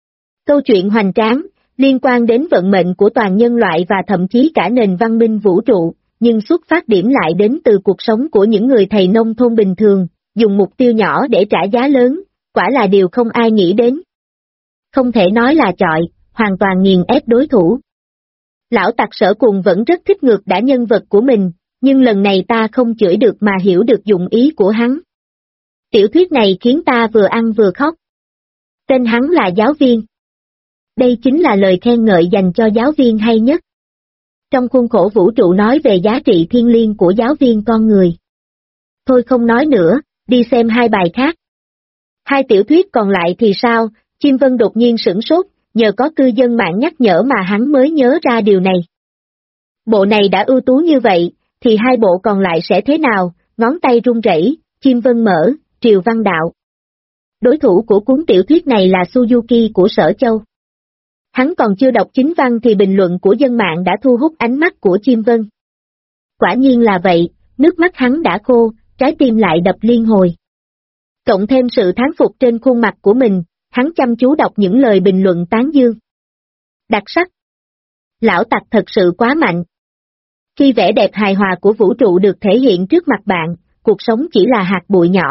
Câu chuyện hoành tráng, liên quan đến vận mệnh của toàn nhân loại và thậm chí cả nền văn minh vũ trụ, nhưng xuất phát điểm lại đến từ cuộc sống của những người thầy nông thôn bình thường, dùng mục tiêu nhỏ để trả giá lớn, quả là điều không ai nghĩ đến. Không thể nói là chọi, hoàn toàn nghiền ép đối thủ. Lão tặc Sở Cuồng vẫn rất thích ngược đãi nhân vật của mình, nhưng lần này ta không chửi được mà hiểu được dụng ý của hắn. Tiểu thuyết này khiến ta vừa ăn vừa khóc. Tên hắn là giáo viên. Đây chính là lời khen ngợi dành cho giáo viên hay nhất. Trong khuôn khổ vũ trụ nói về giá trị thiêng liêng của giáo viên con người. Thôi không nói nữa, đi xem hai bài khác. Hai tiểu thuyết còn lại thì sao? Chim Vân đột nhiên sửng sốt, nhờ có cư dân mạng nhắc nhở mà hắn mới nhớ ra điều này. Bộ này đã ưu tú như vậy, thì hai bộ còn lại sẽ thế nào? Ngón tay run rẩy, Chim Vân mở, Triều Văn Đạo. Đối thủ của cuốn tiểu thuyết này là Suzuki của Sở Châu. Hắn còn chưa đọc chính văn thì bình luận của dân mạng đã thu hút ánh mắt của Chim Vân. Quả nhiên là vậy, nước mắt hắn đã khô, trái tim lại đập liên hồi. Cộng thêm sự thán phục trên khuôn mặt của mình, hắn chăm chú đọc những lời bình luận tán dương. Đặc sắc. Lão tặc thật sự quá mạnh. Khi vẻ đẹp hài hòa của vũ trụ được thể hiện trước mặt bạn, cuộc sống chỉ là hạt bụi nhỏ.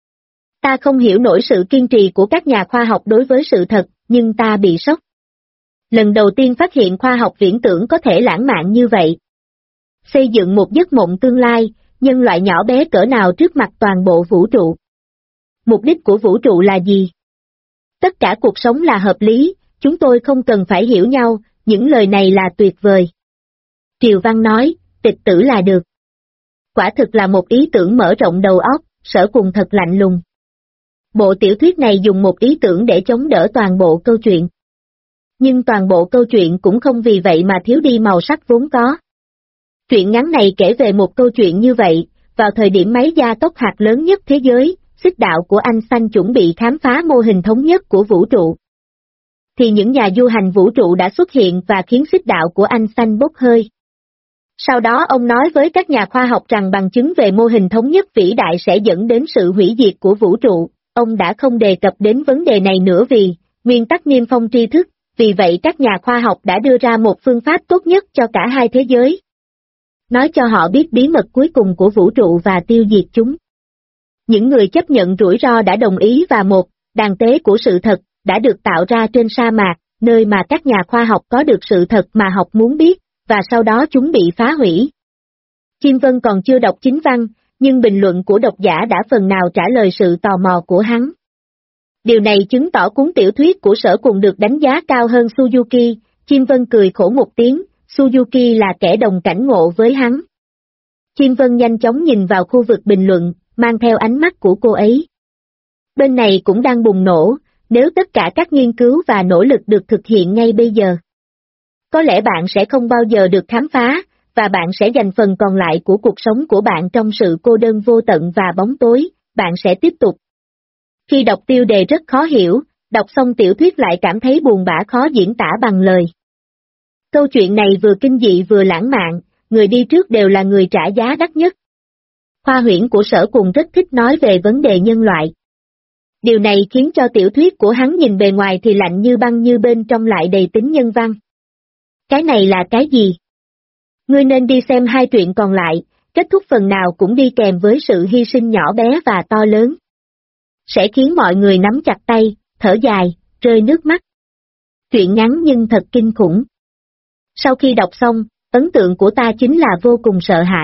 Ta không hiểu nổi sự kiên trì của các nhà khoa học đối với sự thật, nhưng ta bị sốc. Lần đầu tiên phát hiện khoa học viễn tưởng có thể lãng mạn như vậy. Xây dựng một giấc mộng tương lai, nhân loại nhỏ bé cỡ nào trước mặt toàn bộ vũ trụ. Mục đích của vũ trụ là gì? Tất cả cuộc sống là hợp lý, chúng tôi không cần phải hiểu nhau, những lời này là tuyệt vời. Triều Văn nói, tịch tử là được. Quả thực là một ý tưởng mở rộng đầu óc, Sở Cuồng thật lạnh lùng. Bộ tiểu thuyết này dùng một ý tưởng để chống đỡ toàn bộ câu chuyện. Nhưng toàn bộ câu chuyện cũng không vì vậy mà thiếu đi màu sắc vốn có. Truyện ngắn này kể về một câu chuyện như vậy, vào thời điểm máy gia tốc hạt lớn nhất thế giới, xích đạo của anh Xanh chuẩn bị khám phá mô hình thống nhất của vũ trụ. thì những nhà du hành vũ trụ đã xuất hiện và khiến xích đạo của anh xanh bốc hơi. Sau đó ông nói với các nhà khoa học rằng bằng chứng về mô hình thống nhất vĩ đại sẽ dẫn đến sự hủy diệt của vũ trụ, ông đã không đề cập đến vấn đề này nữa vì nguyên tắc niêm phong tri thức, vì vậy các nhà khoa học đã đưa ra một phương pháp tốt nhất cho cả hai thế giới. Nói cho họ biết bí mật cuối cùng của vũ trụ và tiêu diệt chúng. Những người chấp nhận rủi ro đã đồng ý và một đàn tế của sự thật đã được tạo ra trên sa mạc, nơi mà các nhà khoa học có được sự thật mà học muốn biết, và sau đó chúng bị phá hủy. Chim Vân còn chưa đọc chính văn, nhưng bình luận của độc giả đã phần nào trả lời sự tò mò của hắn. Điều này chứng tỏ cuốn tiểu thuyết của Sở Cùng được đánh giá cao hơn Suzuki. Chim Vân cười khổ một tiếng, Suzuki là kẻ đồng cảnh ngộ với hắn. Chim Vân nhanh chóng nhìn vào khu vực bình luận, mang theo ánh mắt của cô ấy. Bên này cũng đang bùng nổ, nếu tất cả các nghiên cứu và nỗ lực được thực hiện ngay bây giờ. Có lẽ bạn sẽ không bao giờ được khám phá, và bạn sẽ dành phần còn lại của cuộc sống của bạn trong sự cô đơn vô tận và bóng tối, bạn sẽ tiếp tục. Khi đọc tiêu đề rất khó hiểu, đọc xong tiểu thuyết lại cảm thấy buồn bã khó diễn tả bằng lời. Câu chuyện này vừa kinh dị vừa lãng mạn, người đi trước đều là người trả giá đắt nhất. Khoa huyễn của Sở Cùng rất thích nói về vấn đề nhân loại. Điều này khiến cho tiểu thuyết của hắn nhìn bề ngoài thì lạnh như băng nhưng bên trong lại đầy tính nhân văn. Cái này là cái gì? Ngươi nên đi xem hai truyện còn lại, kết thúc phần nào cũng đi kèm với sự hy sinh nhỏ bé và to lớn. Sẽ khiến mọi người nắm chặt tay, thở dài, rơi nước mắt. Truyện ngắn nhưng thật kinh khủng. Sau khi đọc xong, ấn tượng của ta chính là vô cùng sợ hãi.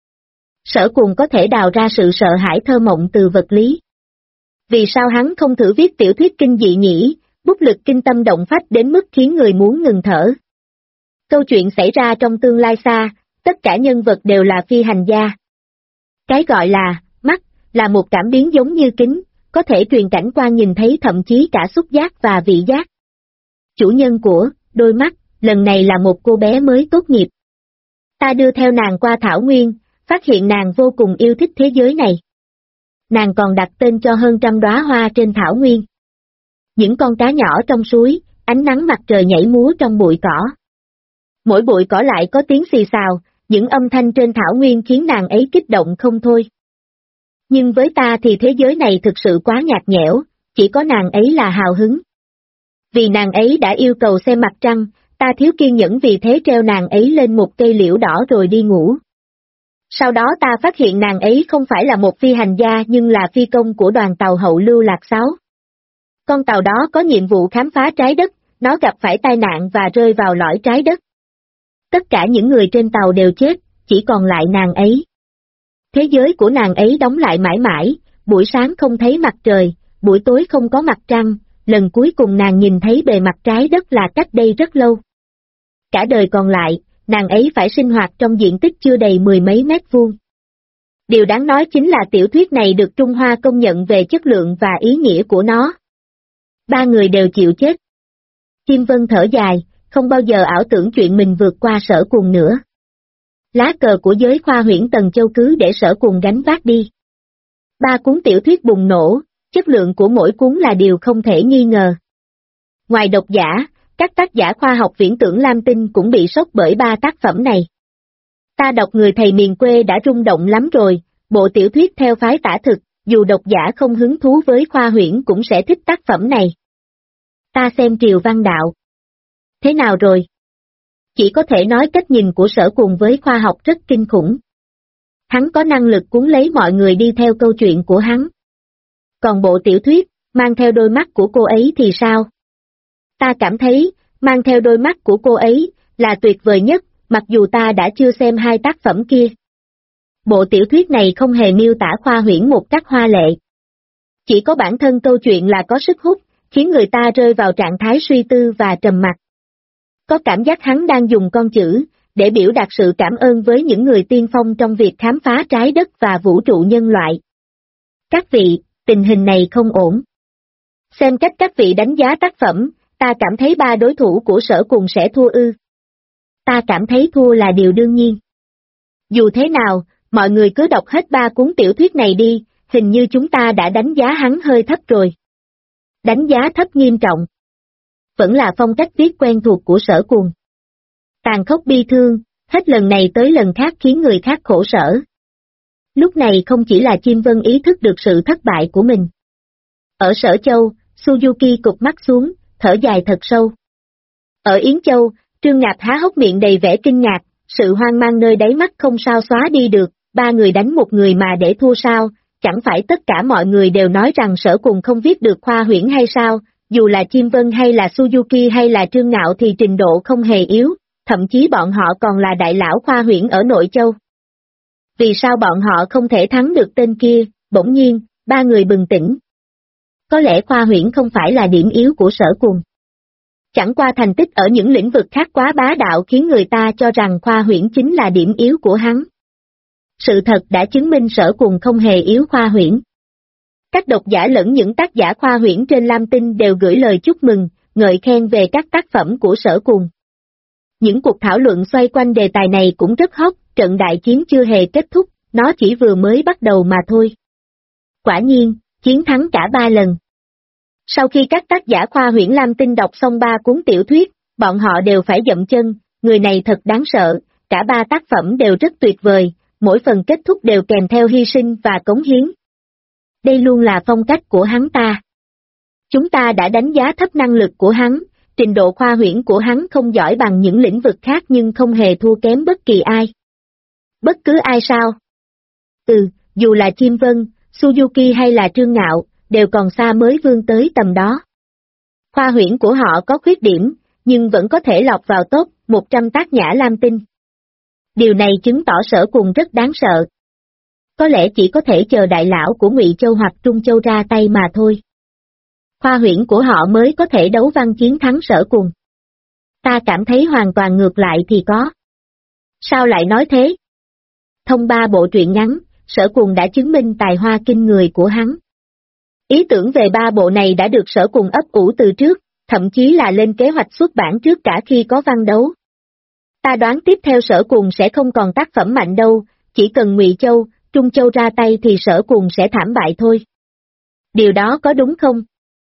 Sở Cùng có thể đào ra sự sợ hãi thơ mộng từ vật lý. Vì sao hắn không thử viết tiểu thuyết kinh dị nhỉ, bút lực kinh tâm động phách đến mức khiến người muốn ngừng thở. Câu chuyện xảy ra trong tương lai xa, tất cả nhân vật đều là phi hành gia. Cái gọi là mắt là một cảm biến giống như kính, có thể truyền cảnh quan nhìn thấy thậm chí cả xúc giác và vị giác. Chủ nhân của đôi mắt, lần này là một cô bé mới tốt nghiệp. Ta đưa theo nàng qua thảo nguyên, phát hiện nàng vô cùng yêu thích thế giới này. Nàng còn đặt tên cho hơn 100 đóa hoa trên thảo nguyên. Những con cá nhỏ trong suối, ánh nắng mặt trời nhảy múa trong bụi cỏ. Mỗi bụi cỏ lại có tiếng xì xào, những âm thanh trên thảo nguyên khiến nàng ấy kích động không thôi. Nhưng với ta thì thế giới này thực sự quá nhạt nhẽo, chỉ có nàng ấy là hào hứng. Vì nàng ấy đã yêu cầu xem mặt trăng, ta thiếu kiên nhẫn vì thế treo nàng ấy lên một cây liễu đỏ rồi đi ngủ. Sau đó ta phát hiện nàng ấy không phải là một phi hành gia nhưng là phi công của đoàn tàu hậu lưu Lạc Sáo. Con tàu đó có nhiệm vụ khám phá trái đất, nó gặp phải tai nạn và rơi vào lõi trái đất. Tất cả những người trên tàu đều chết, chỉ còn lại nàng ấy. Thế giới của nàng ấy đóng lại mãi mãi, buổi sáng không thấy mặt trời, buổi tối không có mặt trăng, lần cuối cùng nàng nhìn thấy bề mặt trái đất là cách đây rất lâu. Cả đời còn lại, nàng ấy phải sinh hoạt trong diện tích chưa đầy 10 mấy mét vuông. Điều đáng nói chính là tiểu thuyết này được Trung Hoa công nhận về chất lượng và ý nghĩa của nó. Ba người đều chịu chết. Chim Vân thở dài, không bao giờ ảo tưởng chuyện mình vượt qua Sở Cùng nữa. Lá cờ của giới khoa huyễn Tần Châu cứ để Sở Cùng gánh vác đi. 3 cuốn tiểu thuyết bùng nổ, chất lượng của mỗi cuốn là điều không thể nghi ngờ. Ngoài độc giả, các tác giả khoa học viễn tưởng Lam Tinh cũng bị sốc bởi 3 tác phẩm này. Ta đọc Người thầy miền quê đã rung động lắm rồi, bộ tiểu thuyết theo phái tả thực, dù độc giả không hứng thú với khoa huyễn cũng sẽ thích tác phẩm này. Ta xem Triều Văn Đạo. Thế nào rồi? Chỉ có thể nói cách nhìn của Sở Cùng với khoa học rất kinh khủng. Hắn có năng lực cuốn lấy mọi người đi theo câu chuyện của hắn. Còn bộ tiểu thuyết, Mang theo đôi mắt của cô ấy thì sao? Ta cảm thấy, Mang theo đôi mắt của cô ấy, là tuyệt vời nhất, mặc dù ta đã chưa xem 2 tác phẩm kia. Bộ tiểu thuyết này không hề miêu tả khoa huyễn một cách hoa lệ. Chỉ có bản thân câu chuyện là có sức hút, khiến người ta rơi vào trạng thái suy tư và trầm mặc. Có cảm giác hắn đang dùng con chữ, để biểu đạt sự cảm ơn với những người tiên phong trong việc khám phá trái đất và vũ trụ nhân loại. Các vị, tình hình này không ổn. Xem cách các vị đánh giá tác phẩm, ta cảm thấy 3 đối thủ của Sở Cùng sẽ thua ư. Ta cảm thấy thua là điều đương nhiên. Dù thế nào, mọi người cứ đọc hết 3 cuốn tiểu thuyết này đi, hình như chúng ta đã đánh giá hắn hơi thấp rồi. Đánh giá thấp nghiêm trọng. vẫn là phong cách viết quen thuộc của Sở Cuồng. Tàn khốc bi thương, hết lần này tới lần khác khiến người khác khổ sở. Lúc này không chỉ là Chim Vân ý thức được sự thất bại của mình. Ở Sở Châu, Suzuki cụp mắt xuống, thở dài thật sâu. Ở Yến Châu, Trương Ngạp há hốc miệng đầy vẻ kinh ngạc, sự hoang mang nơi đáy mắt không sao xóa đi được, ba người đánh một người mà để thua sao, chẳng phải tất cả mọi người đều nói rằng Sở Cuồng không viết được khoa huyễn hay sao, dù là Chim Vân hay là Suzuki hay là Trương Ngạo thì trình độ không hề yếu, thậm chí bọn họ còn là đại lão khoa huyễn ở Nội Châu. Vì sao bọn họ không thể thắng được tên kia, bỗng nhiên, ba người bừng tỉnh. Có lẽ khoa huyễn không phải là điểm yếu của Sở Cuồng. Chẳng qua thành tích ở những lĩnh vực khác quá bá đạo khiến người ta cho rằng khoa huyễn chính là điểm yếu của hắn. Sự thật đã chứng minh Sở Cuồng không hề yếu khoa huyễn. Các độc giả lẫn những tác giả khoa huyễn trên Lam Tinh đều gửi lời chúc mừng, ngợi khen về các tác phẩm của Sở Cuồng. Những cuộc thảo luận xoay quanh đề tài này cũng rất hot, trận đại chiến chưa hề kết thúc, nó chỉ vừa mới bắt đầu mà thôi. Quả nhiên, chiến thắng cả 3 lần. Sau khi các tác giả khoa huyễn Lam Tinh đọc xong 3 cuốn tiểu thuyết, bọn họ đều phải dậm chân, người này thật đáng sợ, cả 3 tác phẩm đều rất tuyệt vời, mỗi phần kết thúc đều kèm theo hy sinh và cống hiến. Đây luôn là phong cách của hắn ta. Chúng ta đã đánh giá thấp năng lực của hắn, trình độ khoa huyễn của hắn không giỏi bằng những lĩnh vực khác nhưng không hề thua kém bất kỳ ai. Bất cứ ai sao? Dù là Chim Vân, Suzuki hay là Trương Ngạo, đều còn xa mới vươn tới tầm đó. Khoa huyễn của họ có khuyết điểm, nhưng vẫn có thể lọt vào top 100 tác nhã Lam Tinh. Điều này chứng tỏ Sở Cuồng rất đáng sợ. Có lẽ chỉ có thể chờ đại lão của Ngụy Châu hoặc Trung Châu ra tay mà thôi. Khoa huyễn của họ mới có thể đấu văn chiến thắng Sở Cuồng. Ta cảm thấy hoàn toàn ngược lại thì có. Sao lại nói thế? Thông 3 bộ truyện ngắn, Sở Cuồng đã chứng minh tài hoa kinh người của hắn. Ý tưởng về 3 bộ này đã được Sở Cuồng ấp ủ từ trước, thậm chí là lên kế hoạch xuất bản trước cả khi có văn đấu. Ta đoán tiếp theo Sở Cuồng sẽ không còn tác phẩm mạnh đâu, chỉ cần Ngụy Châu, Trung Châu ra tay thì Sở Cuồng sẽ thảm bại thôi. Điều đó có đúng không?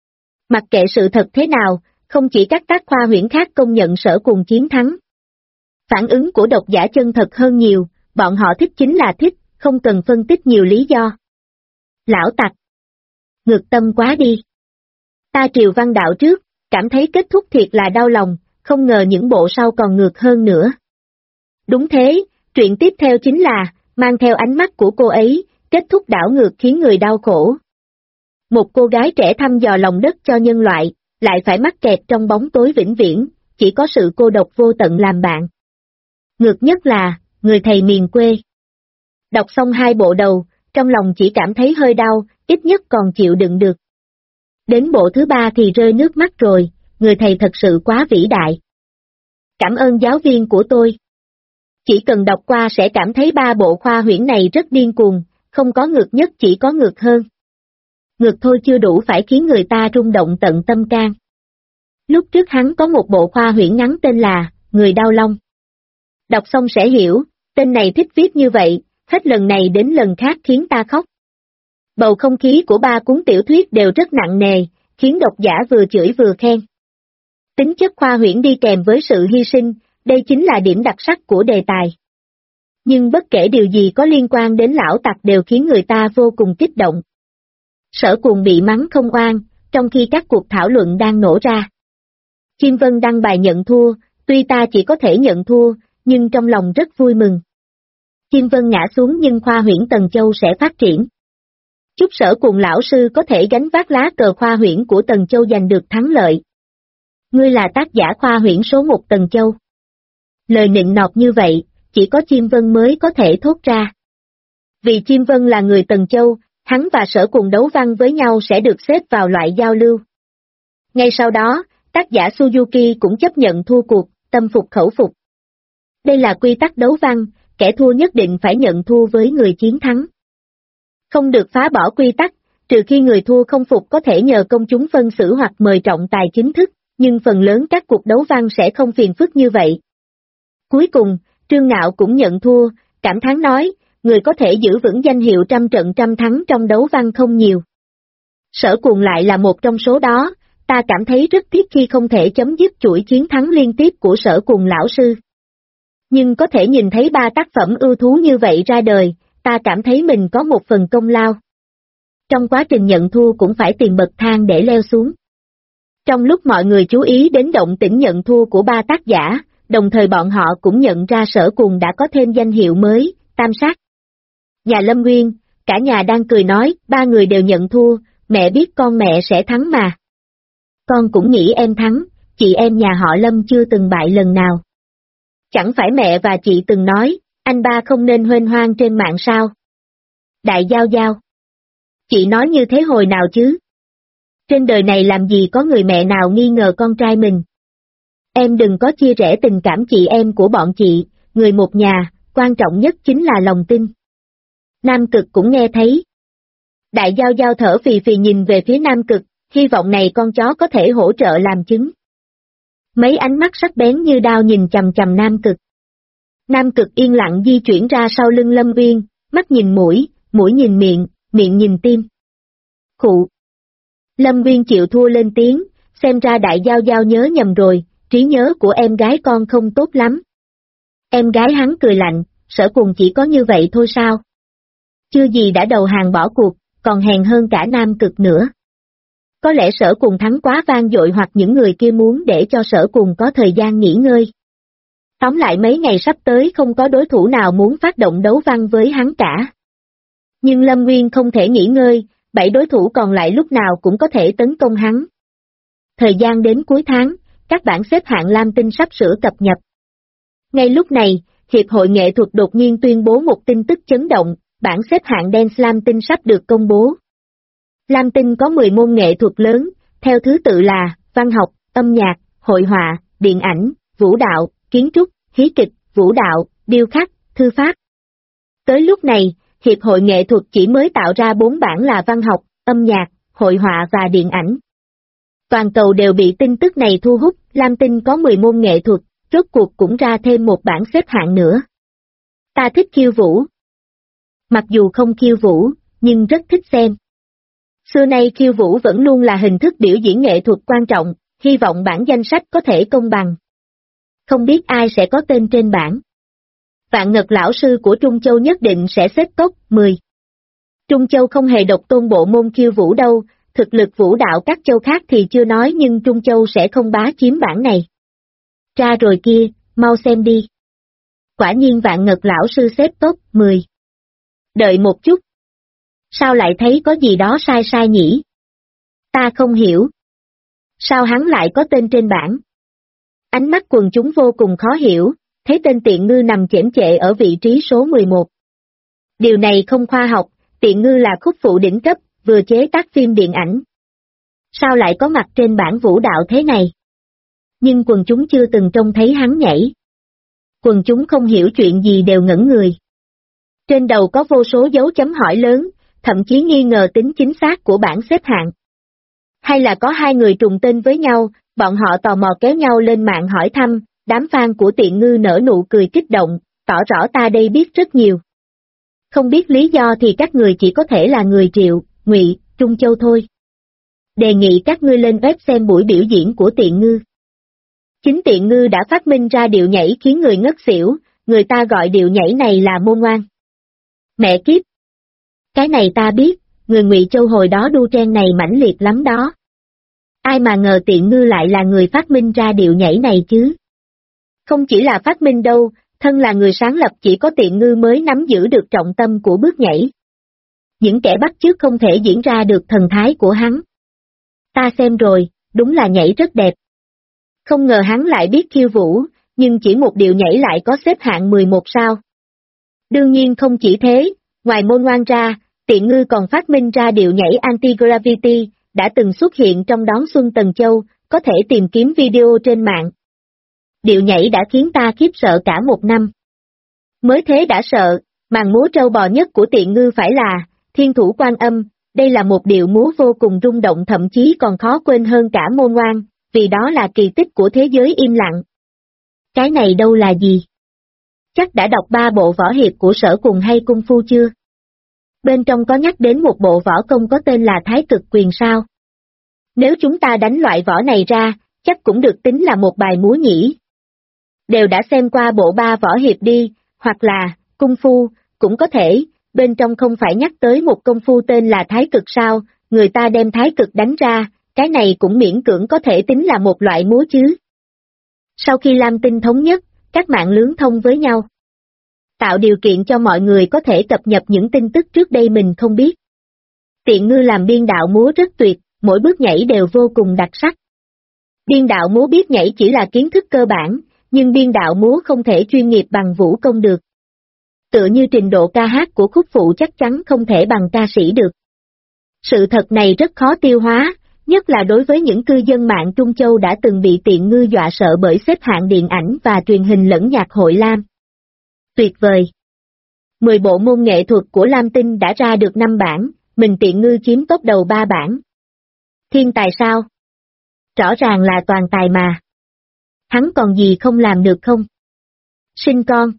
Mặc kệ sự thật thế nào, không chỉ các tác khoa huyễn khác công nhận Sở Cuồng chiến thắng. Phản ứng của độc giả chân thật hơn nhiều, bọn họ thích chính là thích, không cần phân tích nhiều lý do. Lão tặc! Ngược tâm quá đi. Ta triều văn đạo trước, cảm thấy kết thúc thiệt là đau lòng, không ngờ những bộ sau còn ngược hơn nữa. Đúng thế, truyện tiếp theo chính là, mang theo ánh mắt của cô ấy, kết thúc đảo ngược khiến người đau khổ. Một cô gái trẻ thăm dò lòng đất cho nhân loại, lại phải mắc kẹt trong bóng tối vĩnh viễn, chỉ có sự cô độc vô tận làm bạn. Ngược nhất là, người thầy miền quê. Đọc xong 2 bộ đầu, trong lòng chỉ cảm thấy hơi đau, ít nhất còn chịu đựng được. Đến bộ thứ 3 thì rơi nước mắt rồi, người thầy thật sự quá vĩ đại. Cảm ơn giáo viên của tôi. Chỉ cần đọc qua sẽ cảm thấy 3 bộ khoa huyễn này rất điên cuồng, không có ngược nhất chỉ có ngược hơn. Ngược thôi chưa đủ phải khiến người ta rung động tận tâm can. Lúc trước hắn có một bộ khoa huyễn ngắn tên là Người Đau Long. Đọc xong sẽ hiểu, tên này thích viết như vậy, hết lần này đến lần khác khiến ta khóc. Bầu không khí của 3 cuốn tiểu thuyết đều rất nặng nề, khiến độc giả vừa chửi vừa khen. Tính chất khoa huyễn đi kèm với sự hy sinh, đây chính là điểm đặc sắc của đề tài. Nhưng bất kể điều gì có liên quan đến lão tặc đều khiến người ta vô cùng kích động. Sở Cuồng bị mắng không oan, trong khi các cuộc thảo luận đang nổ ra. Chim Vân đăng bài nhận thua, tuy ta chỉ có thể nhận thua, nhưng trong lòng rất vui mừng. Chim Vân ngã xuống nhưng khoa huyễn Tần Châu sẽ phát triển. Chúc Sở Cuồng lão sư có thể gánh vác lá cờ khoa huyễn của Tần Châu giành được thắng lợi. Ngươi là tác giả khoa huyễn số 1 Tần Châu. Lời nịnh nọt như vậy, chỉ có Chim Vân mới có thể thốt ra. Vì Chim Vân là người Tần Châu, hắn và Sở Cuồng đấu văn với nhau sẽ được xếp vào loại giao lưu. Ngay sau đó, tác giả Suzuki cũng chấp nhận thua cuộc, tâm phục khẩu phục. Đây là quy tắc đấu văn, kẻ thua nhất định phải nhận thua với người chiến thắng. Không được phá bỏ quy tắc, trừ khi người thua không phục có thể nhờ công chúng phân xử hoặc mời trọng tài chính thức, nhưng phần lớn các cuộc đấu văn sẽ không phiền phức như vậy. Cuối cùng, Trương Ngạo cũng nhận thua, cảm thán nói, người có thể giữ vững danh hiệu trăm trận trăm thắng trong đấu văn không nhiều. Sở Cuồng lại là một trong số đó, Ta cảm thấy rất tiếc khi không thể chấm dứt chuỗi chiến thắng liên tiếp của Sở Cùng lão sư. Nhưng có thể nhìn thấy 3 tác phẩm ưu tú như vậy ra đời, ta cảm thấy mình có một phần công lao. Trong quá trình nhận thua cũng phải tìm bậc thang để leo xuống. Trong lúc mọi người chú ý đến động tĩnh nhận thua của 3 tác giả, đồng thời bọn họ cũng nhận ra Sở Cùng đã có thêm danh hiệu mới, Tam Sát. Nhà Lâm Nguyên, cả nhà đang cười nói, 3 người đều nhận thua, mẹ biết con mẹ sẽ thắng mà. Con cũng nghĩ em thắng, chị em nhà họ Lâm chưa từng bại lần nào. Chẳng phải mẹ và chị từng nói, anh ba không nên huênh hoang trên mạng sao? Đại Giao Giao. Chị nói như thế hồi nào chứ? Trên đời này làm gì có người mẹ nào nghi ngờ con trai mình. Em đừng có chia rẽ tình cảm chị em của bọn chị, người một nhà, quan trọng nhất chính là lòng tin. Nam Cực cũng nghe thấy. Đại Giao Giao thở phì phì nhìn về phía Nam Cực, hy vọng này con chó có thể hỗ trợ làm chứng. Mấy ánh mắt sắc bén như đao nhìn chằm chằm Nam Cực. Nam Cực yên lặng di chuyển ra sau lưng Lâm Uyên, mắt nhìn mũi, mũi nhìn miệng, miệng nhìn tim. Khụ. Lâm Uyên chịu thua lên tiếng, xem ra Đại Giao Giao nhớ nhầm rồi, trí nhớ của em gái con không tốt lắm. Em gái hắn cười lạnh, Sở Cùng chỉ có như vậy thôi sao? Chưa gì đã đầu hàng bỏ cuộc, còn hèn hơn cả Nam Cực nữa. Có lẽ Sở Cùng thắng quá vang dội hoặc những người kia muốn để cho Sở Cùng có thời gian nghỉ ngơi. Tóm lại mấy ngày sắp tới không có đối thủ nào muốn phát động đấu văn với hắn cả. Nhưng Lâm Nguyên không thể nghỉ ngơi, 7 đối thủ còn lại lúc nào cũng có thể tấn công hắn. Thời gian đến cuối tháng, các bảng xếp hạng Lam Tinh sắp sửa cập nhật. Ngay lúc này, Hiệp hội Nghệ thuật đột nhiên tuyên bố một tin tức chấn động, bảng xếp hạng Dance Lam Tinh sắp được công bố. Lam Tinh có 10 môn nghệ thuật lớn, theo thứ tự là văn học, âm nhạc, hội họa, điện ảnh, vũ đạo, kiến trúc, hí kịch, vũ đạo, điêu khắc, thư pháp. Tới lúc này, Hiệp hội Nghệ thuật chỉ mới tạo ra 4 bảng là văn học, âm nhạc, hội họa và điện ảnh. Toàn cầu đều bị tin tức này thu hút, Lam Tinh có 10 môn nghệ thuật, rốt cuộc cũng ra thêm một bảng xếp hạng nữa. Ta thích khiêu vũ. Mặc dù không khiêu vũ, nhưng rất thích xem. Xưa nay khiêu vũ vẫn luôn là hình thức biểu diễn nghệ thuật quan trọng, hy vọng bảng danh sách có thể công bằng. Không biết ai sẽ có tên trên bảng. Vạn Ngật lão sư của Trung Châu nhất định sẽ xếp top 10. Trung Châu không hề độc tôn bộ môn khiêu vũ đâu, thực lực vũ đạo các châu khác thì chưa nói nhưng Trung Châu sẽ không bá chiếm bảng này. Ra rồi kia, mau xem đi. Quả nhiên Vạn Ngật lão sư xếp top 10. Đợi một chút. Sao lại thấy có gì đó sai sai nhỉ? Ta không hiểu. Sao hắn lại có tên trên bảng? Ánh mắt quần chúng vô cùng khó hiểu, thấy tên Tiện Ngư nằm chễm chệ ở vị trí số 11. Điều này không khoa học, Tiện Ngư là khúc phụ đỉnh cấp, vừa chế tác phim điện ảnh. Sao lại có mặt trên bảng vũ đạo thế này? Nhưng quần chúng chưa từng trông thấy hắn nhảy. Quần chúng không hiểu chuyện gì đều ngẩn người. Trên đầu có vô số dấu chấm hỏi lớn, thậm chí nghi ngờ tính chính xác của bảng xếp hạng. Hay là có hai người trùng tên với nhau, bọn họ tò mò kéo nhau lên mạng hỏi thăm, đám fan của Tiện Ngư nở nụ cười kích động, tỏ rõ ta đây biết rất nhiều. Không biết lý do thì các người chỉ có thể là người Triệu, Ngụy, Trung Châu thôi. Đề nghị các ngươi lên web xem buổi biểu diễn của Tiện Ngư. Chính Tiện Ngư đã phát minh ra điệu nhảy khiến người ngất xỉu, người ta gọi điệu nhảy này là môn ngoan. Mẹ kiếp! Cái này ta biết, người Ngụy Châu hồi đó đu trend này mãnh liệt lắm đó. Ai mà ngờ Tiện Ngư lại là người phát minh ra điệu nhảy này chứ. Không chỉ là phát minh đâu, thân là người sáng lập chỉ có Tiện Ngư mới nắm giữ được trọng tâm của bước nhảy. Những kẻ bắt chước không thể diễn ra được thần thái của hắn. Ta xem rồi, đúng là nhảy rất đẹp. Không ngờ hắn lại biết khiêu vũ, nhưng chỉ một điệu nhảy lại có xếp hạng 11 sao. Đương nhiên không chỉ thế, ngoài môn ngoan ra, Tiện Ngư còn phát minh ra điệu nhảy anti-gravity, đã từng xuất hiện trong Đón Xuân Tần Châu, có thể tìm kiếm video trên mạng. Điệu nhảy đã khiến ta khiếp sợ cả một năm. Mới thế đã sợ, màn múa trâu bò nhất của Tiện Ngư phải là Thiên Thủ Quan Âm, đây là một điệu múa vô cùng rung động thậm chí còn khó quên hơn cả môn ngoan, vì đó là kỳ tích của thế giới im lặng. Cái này đâu là gì? Chắc đã đọc 3 bộ võ hiệp của Sở Cùng hay Cung Phu chưa? Bên trong có nhắc đến một bộ võ công có tên là Thái Cực Quyền sao? Nếu chúng ta đánh loại võ này ra, chắc cũng được tính là một bài múa nhỉ. Đều đã xem qua bộ ba võ hiệp đi, hoặc là, cung phu, cũng có thể, bên trong không phải nhắc tới một công phu tên là thái cực sao, người ta đem thái cực đánh ra, cái này cũng miễn cưỡng có thể tính là một loại múa chứ. Sau khi Lam Tinh thống nhất, các mạng lưới thông với nhau, tạo điều kiện cho mọi người có thể cập nhật những tin tức trước đây mình không biết. Tiện Ngư làm biên đạo múa rất tuyệt, mỗi bước nhảy đều vô cùng đặc sắc. Biên đạo múa biết nhảy chỉ là kiến thức cơ bản, nhưng biên đạo múa không thể chuyên nghiệp bằng vũ công được. Tựa như trình độ ca hát của khúc phụ chắc chắn không thể bằng ca sĩ được. Sự thật này rất khó tiêu hóa, nhất là đối với những cư dân mạng Trung Châu đã từng bị Tiện Ngư dọa sợ bởi xếp hạng điện ảnh và truyền hình lẫn nhạc hội Lam. Tuyệt vời! 10 bộ môn nghệ thuật của Lam Tinh đã ra được 5 bản, mình Tiện Ngư chiếm top đầu 3 bản. Thiên tài sao? Rõ ràng là toàn tài mà. Hắn còn gì không làm được không? Sinh con.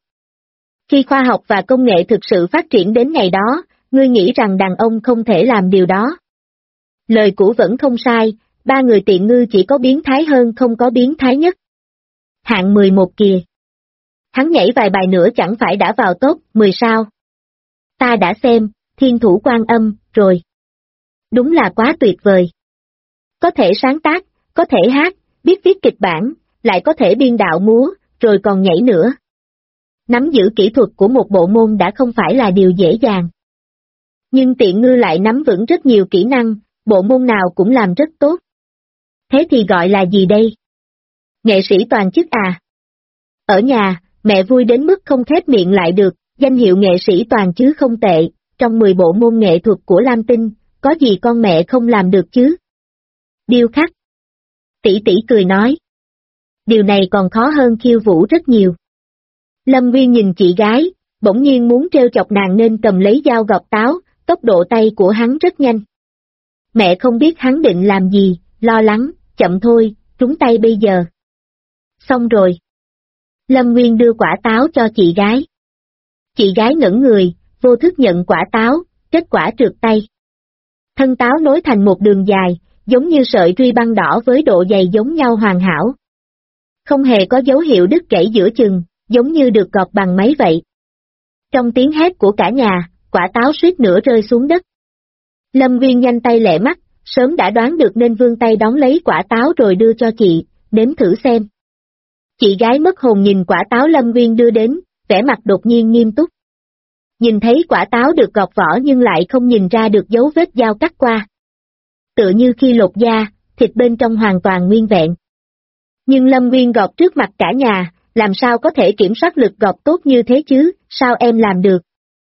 Khi khoa học và công nghệ thực sự phát triển đến ngày đó, ngươi nghĩ rằng đàn ông không thể làm điều đó. Lời cũ vẫn không sai, 3 người Tiện Ngư chỉ có biến thái hơn không có biến thái nhất. Hạng 11 kìa. Hắn nhảy vài bài nữa chẳng phải đã vào top 10 sao. Ta đã xem, Thiên Thủ Quan Âm, rồi. Đúng là quá tuyệt vời. Có thể sáng tác, có thể hát, biết viết kịch bản, lại có thể biên đạo múa, rồi còn nhảy nữa. Nắm giữ kỹ thuật của một bộ môn đã không phải là điều dễ dàng. Nhưng Tiện Ngư lại nắm vững rất nhiều kỹ năng, bộ môn nào cũng làm rất tốt. Thế thì gọi là gì đây? Nghệ sĩ toàn chức à? Ở nhà, mẹ vui đến mức không khép miệng lại được, danh hiệu nghệ sĩ toàn chứ không tệ, trong 10 bộ môn nghệ thuật của Lam Tinh, có gì con mẹ không làm được chứ? Điêu khắc. Tỷ tỷ cười nói. Điều này còn khó hơn khiêu vũ rất nhiều. Lâm Nguyên nhìn chị gái, bỗng nhiên muốn trêu chọc nàng nên cầm lấy dao gọt táo, tốc độ tay của hắn rất nhanh. Mẹ không biết hắn định làm gì, lo lắng, chậm thôi, trúng tay bây giờ. Xong rồi. Lâm Nguyên đưa quả táo cho chị gái. Chị gái ngẩn người, vô thức nhận quả táo, kết quả trượt tay. Thân táo nối thành một đường dài, giống như sợi ruy băng đỏ với độ dày giống nhau hoàn hảo. Không hề có dấu hiệu đứt gãy giữa chừng, giống như được gọt bằng máy vậy. Trong tiếng hét của cả nhà, quả táo suýt nữa rơi xuống đất. Lâm Nguyên nhanh tay lẹ mắt, sớm đã đoán được nên vươn tay đón lấy quả táo rồi đưa cho chị, nếm thử xem. Chị gái mất hồn nhìn quả táo Lâm Nguyên đưa đến, vẻ mặt đột nhiên nghiêm túc. Nhìn thấy quả táo được gọt vỏ nhưng lại không nhìn ra được dấu vết dao cắt qua. Tựa như khi lột da, thịt bên trong hoàn toàn nguyên vẹn. Nhưng Lâm Nguyên gọt trước mặt cả nhà, làm sao có thể kiểm soát lực gọt tốt như thế chứ, sao em làm được?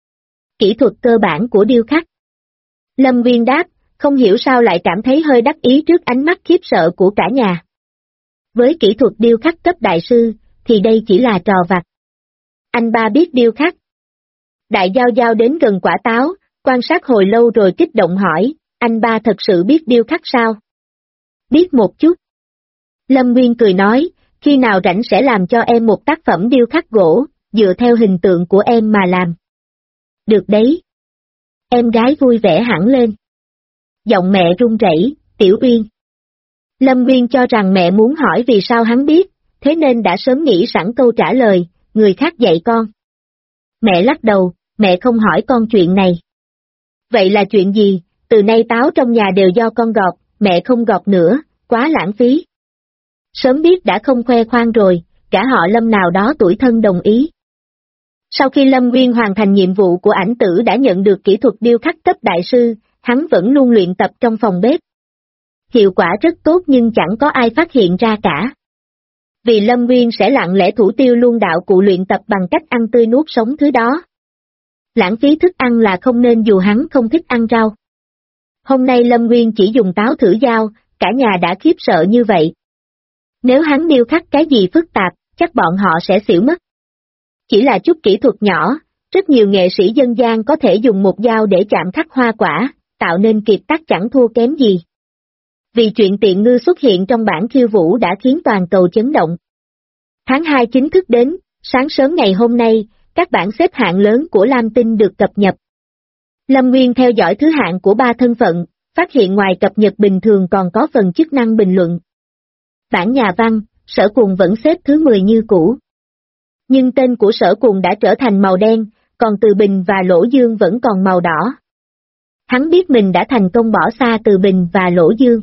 Kỹ thuật cơ bản của điêu khắc. Lâm Nguyên đáp, không hiểu sao lại cảm thấy hơi đắc ý trước ánh mắt khiếp sợ của cả nhà. Với kỹ thuật điêu khắc cấp đại sư, thì đây chỉ là trò vặt. Anh ba biết điêu khắc. Đại Giao Giao đến gần quả táo, quan sát hồi lâu rồi kích động hỏi, anh ba thật sự biết điêu khắc sao? Biết một chút. Lâm Nguyên cười nói, khi nào rảnh sẽ làm cho em một tác phẩm điêu khắc gỗ, dựa theo hình tượng của em mà làm. Được đấy. Em gái vui vẻ hẳn lên. Giọng mẹ run rẩy, Tiểu Uyên. Lâm Nguyên cho rằng mẹ muốn hỏi vì sao hắn biết, thế nên đã sớm nghĩ sẵn câu trả lời, người khác dạy con. Mẹ lắc đầu, mẹ không hỏi con chuyện này. Vậy là chuyện gì, từ nay táo trong nhà đều do con gọt, mẹ không gọt nữa, quá lãng phí. Sớm biết đã không khoe khoang rồi, cả họ Lâm nào đó tuổi thân đồng ý. Sau khi Lâm Nguyên hoàn thành nhiệm vụ của ảnh tử đã nhận được kỹ thuật điêu khắc cấp đại sư, hắn vẫn luôn luyện tập trong phòng bếp. Hiệu quả rất tốt nhưng chẳng có ai phát hiện ra cả. Vì Lâm Nguyên sẽ lặng lẽ thủ tiêu luôn đạo cụ luyện tập bằng cách ăn tươi nuốt sống thứ đó. Lãng phí thức ăn là không nên dù hắn không thích ăn rau. Hôm nay Lâm Nguyên chỉ dùng táo thử dao, cả nhà đã khiếp sợ như vậy. Nếu hắn điêu khắc cái gì phức tạp, chắc bọn họ sẽ xỉu mất. Chỉ là chút kỹ thuật nhỏ, rất nhiều nghệ sĩ dân gian có thể dùng một dao để chạm khắc hoa quả, tạo nên kiệt tác chẳng thua kém gì. Vì chuyện Tiện Ngư xuất hiện trong bản khiêu vũ đã khiến toàn cầu chấn động. Tháng 2 chính thức đến, sáng sớm ngày hôm nay, các bảng xếp hạng lớn của Lam Tinh được cập nhật. Lâm Nguyên theo dõi thứ hạng của 3 thân phận, phát hiện ngoài cập nhật bình thường còn có phần chức năng bình luận. Bản nhà văn, Sở Cuồng vẫn xếp thứ 10 như cũ. Nhưng tên của Sở Cuồng đã trở thành màu đen, còn Từ Bình và Lỗ Dương vẫn còn màu đỏ. Hắn biết mình đã thành công bỏ xa Từ Bình và Lỗ Dương.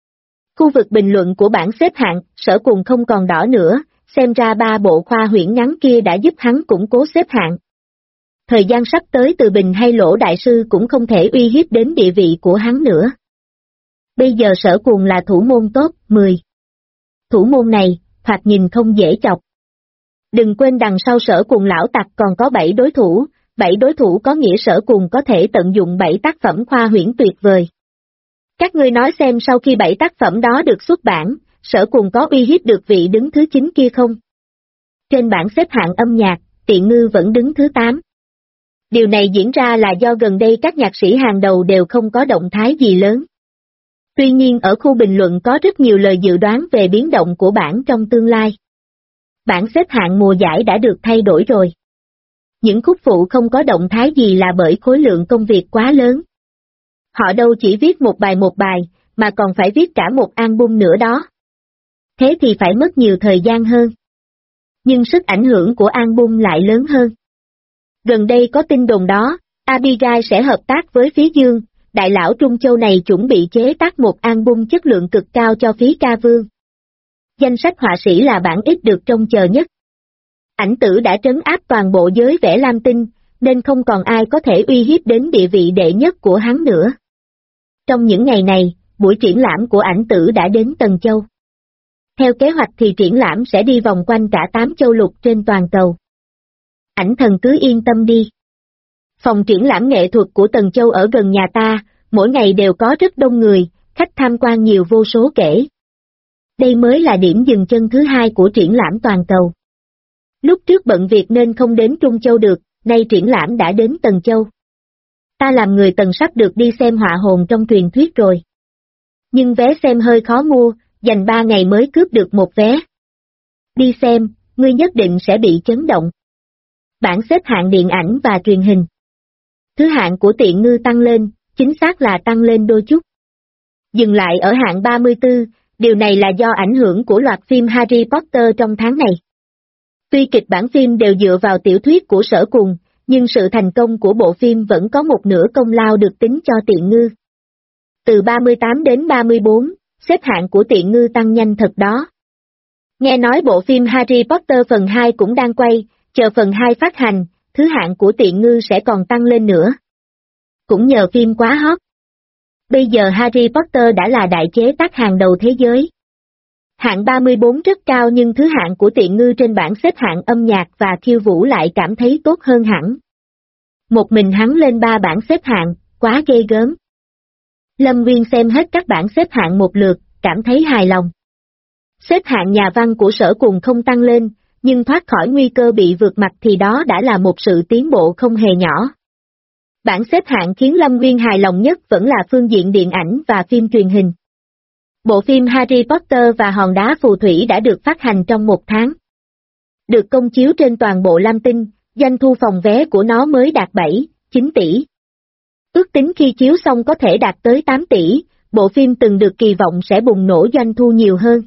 Khu vực bình luận của bảng xếp hạng, Sở Cuồng không còn đỏ nữa, xem ra 3 bộ khoa huyễn ngắn kia đã giúp hắn củng cố xếp hạng. Thời gian sắp tới Từ Bình hay Lỗ Đại Sư cũng không thể uy hiếp đến địa vị của hắn nữa. Bây giờ Sở Cuồng là thủ môn top 10. Thủ môn này, thoạt nhìn không dễ chọc. Đừng quên đằng sau Sở Cuồng lão tặc còn có 7 đối thủ, 7 đối thủ có nghĩa Sở Cuồng có thể tận dụng 7 tác phẩm khoa huyễn tuyệt vời. Các ngươi nói xem sau khi 7 tác phẩm đó được xuất bản, Sở Cuồng có uy hiếp được vị đứng thứ 9 kia không? Trên bảng xếp hạng âm nhạc, Tiện Ngư vẫn đứng thứ 8. Điều này diễn ra là do gần đây các nhạc sĩ hàng đầu đều không có động thái gì lớn. Tuy nhiên ở khu bình luận có rất nhiều lời dự đoán về biến động của bảng trong tương lai. Bảng xếp hạng mùa giải đã được thay đổi rồi. Những khúc phụ không có động thái gì là bởi khối lượng công việc quá lớn. Họ đâu chỉ viết một bài, mà còn phải viết cả một album nữa đó. Thế thì phải mất nhiều thời gian hơn. Nhưng sức ảnh hưởng của album lại lớn hơn. Gần đây có tin đồn đó, Abigail sẽ hợp tác với phía Dương, đại lão Trung Châu này chuẩn bị chế tác một album chất lượng cực cao cho phía Ca Vương. Danh sách họa sĩ là bản ít được trông chờ nhất. Ảnh Tử đã trấn áp toàn bộ giới vẽ lam tinh, nên không còn ai có thể uy hiếp đến địa vị đệ nhất của hắn nữa. Trong những ngày này, buổi triển lãm của Ảnh Tử đã đến Tần Châu. Theo kế hoạch thì triển lãm sẽ đi vòng quanh cả 8 châu lục trên toàn cầu. Ảnh Thần cứ yên tâm đi. Phòng triển lãm nghệ thuật của Tần Châu ở gần nhà ta, mỗi ngày đều có rất đông người, khách tham quan nhiều vô số kể. Đây mới là điểm dừng chân thứ 2 của triển lãm toàn cầu. Lúc trước bận việc nên không đến Trung Châu được, nay triển lãm đã đến Tần Châu. Ta làm người Tần sắp được đi xem họa hồn trong truyền thuyết rồi. Nhưng vé xem hơi khó mua, dành 3 ngày mới cướp được một vé. Đi xem, ngươi nhất định sẽ bị chấn động. Bảng xếp hạng điện ảnh và truyền hình. Thứ hạng của Tiện Ngư tăng lên, chính xác là tăng lên đôi chút. Dừng lại ở hạng 34, điều này là do ảnh hưởng của loạt phim Harry Potter trong tháng này. Tuy kịch bản phim đều dựa vào tiểu thuyết của Sở Cuồng, nhưng sự thành công của bộ phim vẫn có một nửa công lao được tính cho Tiện Ngư. Từ 38 đến 34, xếp hạng của Tiện Ngư tăng nhanh thật đó. Nghe nói bộ phim Harry Potter phần 2 cũng đang quay, chờ phần 2 phát hành, thứ hạng của Tiện Ngư sẽ còn tăng lên nữa. Cũng nhờ phim quá hot. Bây giờ Harry Potter đã là đại chế tác hàng đầu thế giới. Hạng 34 rất cao nhưng thứ hạng của Tiện Ngư trên bảng xếp hạng âm nhạc và khiêu vũ lại cảm thấy tốt hơn hẳn. Một mình hắn lên 3 bảng xếp hạng, quá ghê gớm. Lâm Nguyên xem hết các bảng xếp hạng một lượt, cảm thấy hài lòng. Xếp hạng nhà văn của Sở Cuồng không tăng lên, nhưng thoát khỏi nguy cơ bị vượt mặt thì đó đã là một sự tiến bộ không hề nhỏ. Bảng xếp hạng khiến Lâm Nguyên hài lòng nhất vẫn là phương diện điện ảnh và phim truyền hình. Bộ phim Harry Potter và Hòn đá phù thủy đã được phát hành trong 1 tháng. Được công chiếu trên toàn bộ Lam Tinh, doanh thu phòng vé của nó mới đạt 7-9 tỷ. Ước tính khi chiếu xong có thể đạt tới 8 tỷ, bộ phim từng được kỳ vọng sẽ bùng nổ doanh thu nhiều hơn.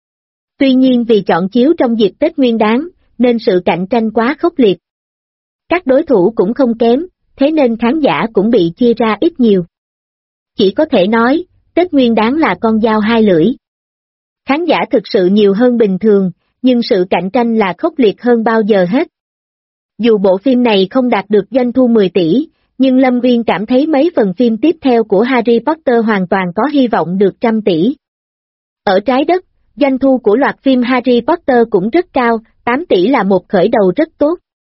Tuy nhiên vì chọn chiếu trong dịp Tết Nguyên Đán, nên sự cạnh tranh quá khốc liệt. Các đối thủ cũng không kém, thế nên khán giả cũng bị chia ra ít nhiều. Chỉ có thể nói, Tết Nguyên Đán là con dao hai lưỡi. Khán giả thực sự nhiều hơn bình thường, nhưng sự cạnh tranh là khốc liệt hơn bao giờ hết. Dù bộ phim này không đạt được doanh thu 10 tỷ, nhưng Lâm Nguyên cảm thấy mấy phần phim tiếp theo của Harry Potter hoàn toàn có hy vọng được 100 tỷ. Ở trái đất, doanh thu của loạt phim Harry Potter cũng rất cao, 8 tỷ là một khởi đầu rất tốt.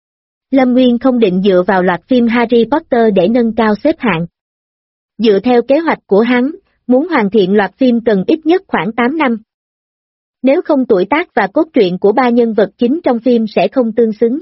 Lâm Nguyên không định dựa vào loạt phim Harry Potter để nâng cao xếp hạng. Dựa theo kế hoạch của hắn, muốn hoàn thiện loạt phim cần ít nhất khoảng 8 năm. Nếu không tuổi tác và cốt truyện của 3 nhân vật chính trong phim sẽ không tương xứng.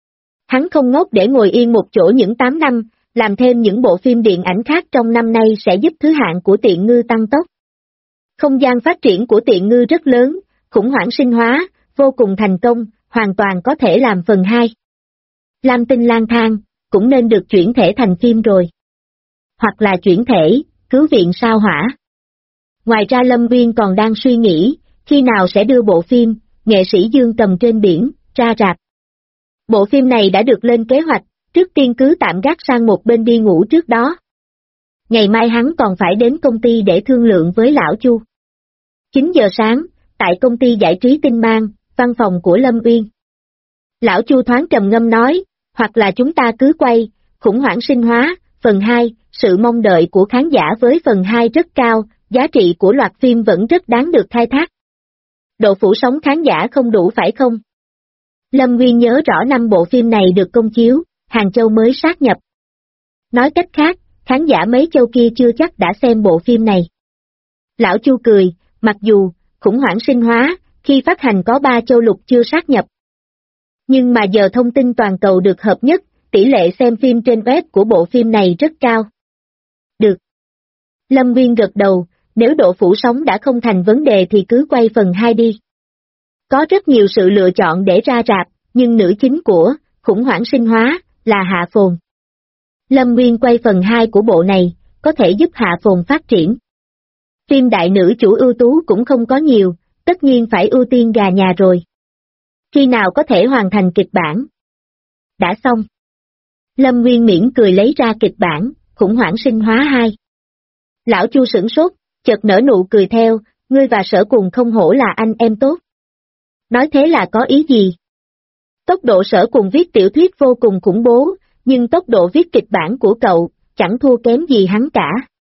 Hắn không ngốc để ngồi yên một chỗ những 8 năm, làm thêm những bộ phim điện ảnh khác trong năm nay sẽ giúp thứ hạng của Tiện Ngư tăng tốc. Không gian phát triển của Tiện Ngư rất lớn, khủng hoảng sinh hóa, vô cùng thành công, hoàn toàn có thể làm phần 2. Lam Tinh lang thang, cũng nên được chuyển thể thành phim rồi. Hoặc là chuyển thể, cứu viện sao hỏa. Ngoài ra Lâm Nguyên còn đang suy nghĩ, khi nào sẽ đưa bộ phim, nghệ sĩ Dương Cầm trên biển, ra rạp. Bộ phim này đã được lên kế hoạch, trước tiên cứ tạm gác sang một bên đi ngủ trước đó. Ngày mai hắn còn phải đến công ty để thương lượng với lão Chu. 9 giờ sáng, tại công ty giải trí Tinh Mang, văn phòng của Lâm Uyên. Lão Chu thoáng trầm ngâm nói, hoặc là chúng ta cứ quay, khủng hoảng sinh hóa, phần 2, sự mong đợi của khán giả với phần 2 rất cao, giá trị của loạt phim vẫn rất đáng được khai thác. Độ phủ sóng khán giả không đủ phải không? Lâm Nguyên nhớ rõ năm bộ phim này được công chiếu, Hàng Châu mới sát nhập. Nói cách khác, khán giả mấy châu kia chưa chắc đã xem bộ phim này. Lão Chu cười, mặc dù, khủng hoảng sinh hóa, khi phát hành có 3 châu lục chưa sát nhập. Nhưng mà giờ thông tin toàn cầu được hợp nhất, tỷ lệ xem phim trên web của bộ phim này rất cao. Được. Lâm Nguyên gật đầu, nếu độ phủ sóng đã không thành vấn đề thì cứ quay phần 2 đi. Có rất nhiều sự lựa chọn để ra rạp, nhưng nữ chính của khủng hoảng sinh hóa là Hạ Phồn. Lâm Nguyên quay phần 2 của bộ này, có thể giúp Hạ Phồn phát triển. Phim đại nữ chủ ưu tú cũng không có nhiều, tất nhiên phải ưu tiên gà nhà rồi. Khi nào có thể hoàn thành kịch bản? Đã xong. Lâm Nguyên mỉm cười lấy ra kịch bản, khủng hoảng sinh hóa 2. Lão Chu sửng sốt, chợt nở nụ cười theo, ngươi và Sở Cùng không hổ là anh em tốt. Nói thế là có ý gì? Tốc độ Sở Cùng viết tiểu thuyết vô cùng khủng bố, nhưng tốc độ viết kịch bản của cậu, chẳng thua kém gì hắn cả.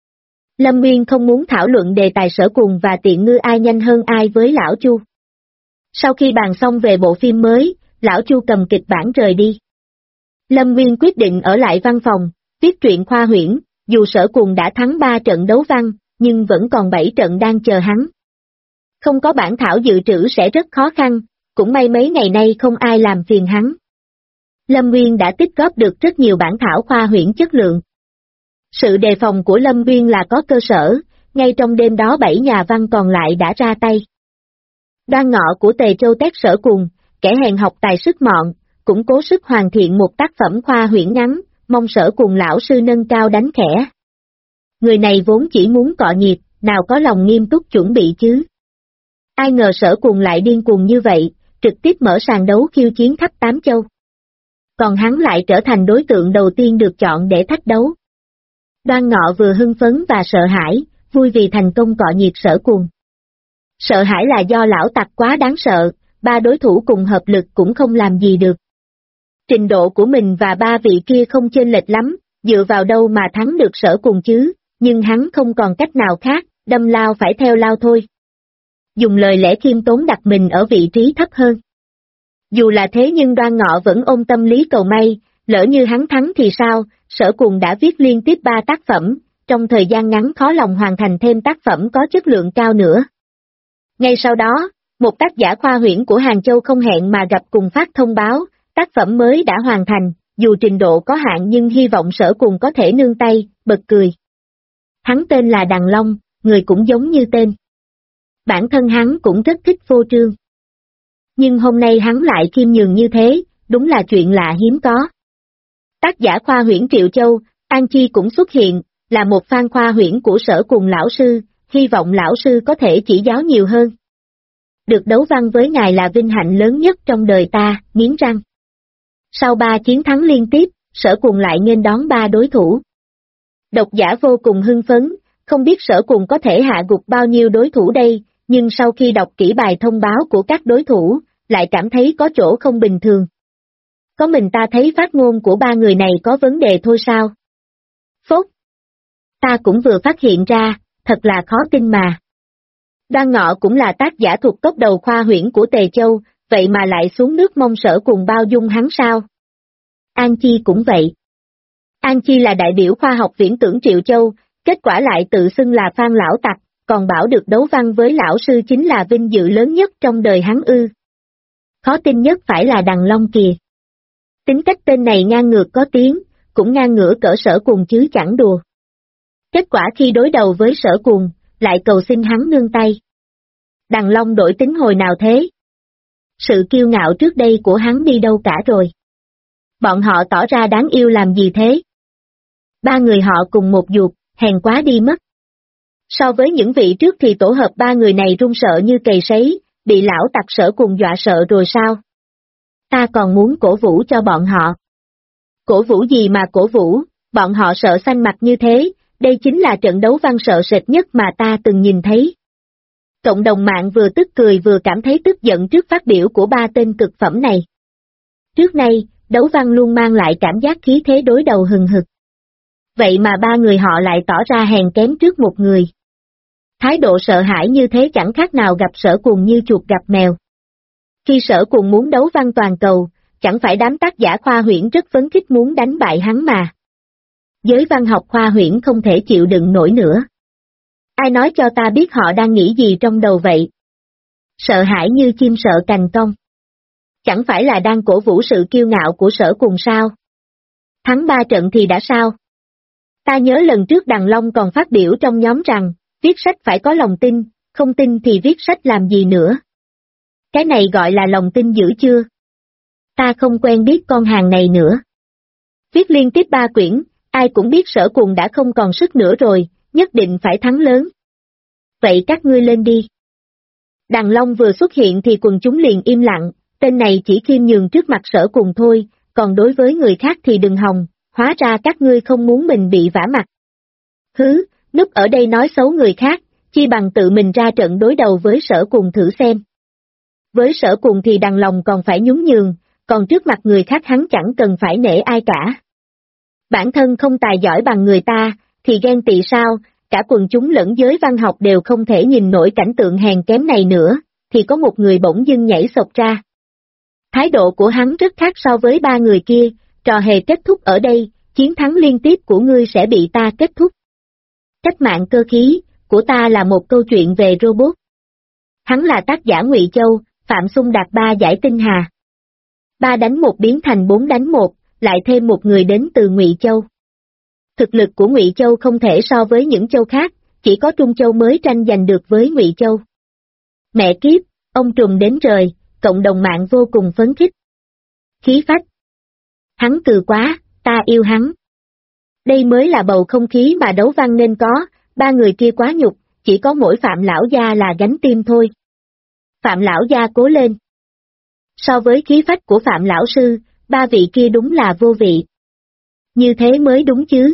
Lâm Nguyên không muốn thảo luận đề tài Sở Cùng và Tiện Ngư ai nhanh hơn ai với Lão Chu. Sau khi bàn xong về bộ phim mới, Lão Chu cầm kịch bản rời đi. Lâm Nguyên quyết định ở lại văn phòng, viết truyện khoa huyễn, dù Sở Cùng đã thắng 3 trận đấu văn, nhưng vẫn còn 7 trận đang chờ hắn. Không có bản thảo dự trữ sẽ rất khó khăn, cũng may mấy ngày nay không ai làm phiền hắn. Lâm Nguyên đã tích góp được rất nhiều bản thảo khoa huyễn chất lượng. Sự đề phòng của Lâm Nguyên là có cơ sở, ngay trong đêm đó 7 nhà văn còn lại đã ra tay. Đoan Ngọ của Tề Châu tét Sở Cùng, kẻ hèn học tài sức mọn, cũng cố sức hoàn thiện một tác phẩm khoa huyễn ngắn, mong Sở Cùng lão sư nâng cao đánh khẽ. Người này vốn chỉ muốn cọ nhiệt, nào có lòng nghiêm túc chuẩn bị chứ. Ai ngờ Sở Cùng lại điên cuồng như vậy, trực tiếp mở sàn đấu khiêu chiến khắp 8 châu. Còn hắn lại trở thành đối tượng đầu tiên được chọn để thách đấu. Đoan Ngọ vừa hưng phấn và sợ hãi, vui vì thành công cọ nhiệt Sở Cùng. Sợ hãi là do lão tặc quá đáng sợ, 3 đối thủ cùng hợp lực cũng không làm gì được. Trình độ của mình và 3 vị kia không chênh lệch lắm, dựa vào đâu mà thắng được Sở Cùng chứ, nhưng hắn không còn cách nào khác, đâm lao phải theo lao thôi. Dùng lời lẽ khiêm tốn đặt mình ở vị trí thấp hơn. Dù là thế nhưng Đoan Ngọ vẫn ôm tâm lý cầu may, lỡ như hắn thắng thì sao, Sở Cùng đã viết liên tiếp 3 tác phẩm, trong thời gian ngắn khó lòng hoàn thành thêm tác phẩm có chất lượng cao nữa. Ngay sau đó, một tác giả khoa huyễn của Hàng Châu không hẹn mà gặp cùng phát thông báo, tác phẩm mới đã hoàn thành, dù trình độ có hạn nhưng hy vọng Sở Cùng có thể nương tay, bật cười. Hắn tên là Đằng Long, người cũng giống như tên. Bản thân hắn cũng rất thích phô trương. Nhưng hôm nay hắn lại khiêm nhường như thế, đúng là chuyện lạ hiếm có. Tác giả khoa huyễn Triệu Châu, An Chi cũng xuất hiện, là một fan khoa huyễn của Sở Cùng lão sư, hy vọng lão sư có thể chỉ giáo nhiều hơn. Được đấu văn với ngài là vinh hạnh lớn nhất trong đời ta, nghiến răng. Sau 3 chiến thắng liên tiếp, Sở Cùng lại nghênh đón 3 đối thủ. Độc giả vô cùng hưng phấn, không biết Sở Cùng có thể hạ gục bao nhiêu đối thủ đây, nhưng sau khi đọc kỹ bài thông báo của các đối thủ, lại cảm thấy có chỗ không bình thường. Có mình ta thấy phát ngôn của 3 người này có vấn đề thôi sao? Phốt! Ta cũng vừa phát hiện ra, thật là khó tin mà. Đoan Ngọ cũng là tác giả thuộc top đầu khoa huyễn của Tề Châu, vậy mà lại xuống nước mong Sở Cùng bao dung hắn sao? An Chi cũng vậy. An Chi là đại biểu khoa học viễn tưởng Triệu Châu, kết quả lại tự xưng là fan lão tặc, còn bảo được đấu văn với lão sư chính là vinh dự lớn nhất trong đời hắn ư. Khó tin nhất phải là Đằng Long kìa. Tính cách tên này ngang ngược có tiếng, cũng ngang ngửa cỡ Sở Cùng chứ chẳng đùa. Kết quả khi đối đầu với Sở Cùng, lại cầu xin hắn nương tay. Đằng Long đổi tính hồi nào thế? Sự kiêu ngạo trước đây của hắn đi đâu cả rồi? Bọn họ tỏ ra đáng yêu làm gì thế? 3 người họ cùng một ruột, hèn quá đi mất. So với những vị trước thì tổ hợp ba người này run sợ như cầy sấy, bị lão tặc Sở Cùng dọa sợ rồi sao? Ta còn muốn cổ vũ cho bọn họ. Cổ vũ gì mà cổ vũ, bọn họ sợ xanh mặt như thế, đây chính là trận đấu văn sợ sệt nhất mà ta từng nhìn thấy. Cộng đồng mạng vừa tức cười vừa cảm thấy tức giận trước phát biểu của ba tên cực phẩm này. Trước nay, đấu văn luôn mang lại cảm giác khí thế đối đầu hừng hực. Vậy mà ba người họ lại tỏ ra hèn kém trước một người. Thái độ sợ hãi như thế chẳng khác nào gặp Sở Cùng như chuột gặp mèo. Khi Sở Cùng muốn đấu văn toàn cầu, chẳng phải đám tác giả khoa huyễn rất phấn khích muốn đánh bại hắn mà. Giới văn học khoa huyễn không thể chịu đựng nổi nữa. Ai nói cho ta biết họ đang nghĩ gì trong đầu vậy? Sợ hãi như chim sợ cành cong. Chẳng phải là đang cổ vũ sự kiêu ngạo của Sở Cùng sao? Thắng 3 trận thì đã sao? Ta nhớ lần trước Đằng Long còn phát biểu trong nhóm rằng, viết sách phải có lòng tin, không tin thì viết sách làm gì nữa. Cái này gọi là lòng tin dữ chưa? Ta không quen biết con hàng này nữa. Viết liên tiếp 3 quyển, ai cũng biết Sở Cùng đã không còn sức nữa rồi, nhất định phải thắng lớn. Vậy các ngươi lên đi. Đằng Long vừa xuất hiện thì quần chúng liền im lặng, tên này chỉ khiêm nhường trước mặt Sở Cùng thôi, còn đối với người khác thì đừng hòng, hóa ra các ngươi không muốn mình bị vả mặt. Hứ, núp ở đây nói xấu người khác, chi bằng tự mình ra trận đối đầu với Sở Cùng thử xem. Với Sở Cùng thì Đằng Long còn phải nhún nhường, còn trước mặt người khác hắn chẳng cần phải nể ai cả. Bản thân không tài giỏi bằng người ta, thì ghen tị sao, cả quần chúng lẫn giới văn học đều không thể nhìn nổi cảnh tượng hèn kém này nữa, thì có một người bỗng dưng nhảy xộc ra. Thái độ của hắn rất khác so với 3 người kia, trò hề kết thúc ở đây, chiến thắng liên tiếp của ngươi sẽ bị ta kết thúc. Cách mạng cơ khí, của ta là một câu chuyện về robot. Hắn là tác giả Ngụy Châu, Phạm Xung đạt 3 giải tinh hà. 3 đánh 1 biến thành 4 đánh 1, lại thêm một người đến từ Ngụy Châu. Thực lực của Ngụy Châu không thể so với những châu khác, chỉ có Trung Châu mới tranh giành được với Ngụy Châu. Mẹ kiếp, ông trùm đến trời, cộng đồng mạng vô cùng phấn khích. Khí phách. Hắn cừ quá, ta yêu hắn. Đây mới là bầu không khí mà đấu văn nên có, 3 người kia quá nhục, chỉ có mỗi Phạm lão gia là gánh tim thôi. Phạm lão gia cố lên. So với khí phách của Phạm lão sư, 3 vị kia đúng là vô vị. Như thế mới đúng chứ.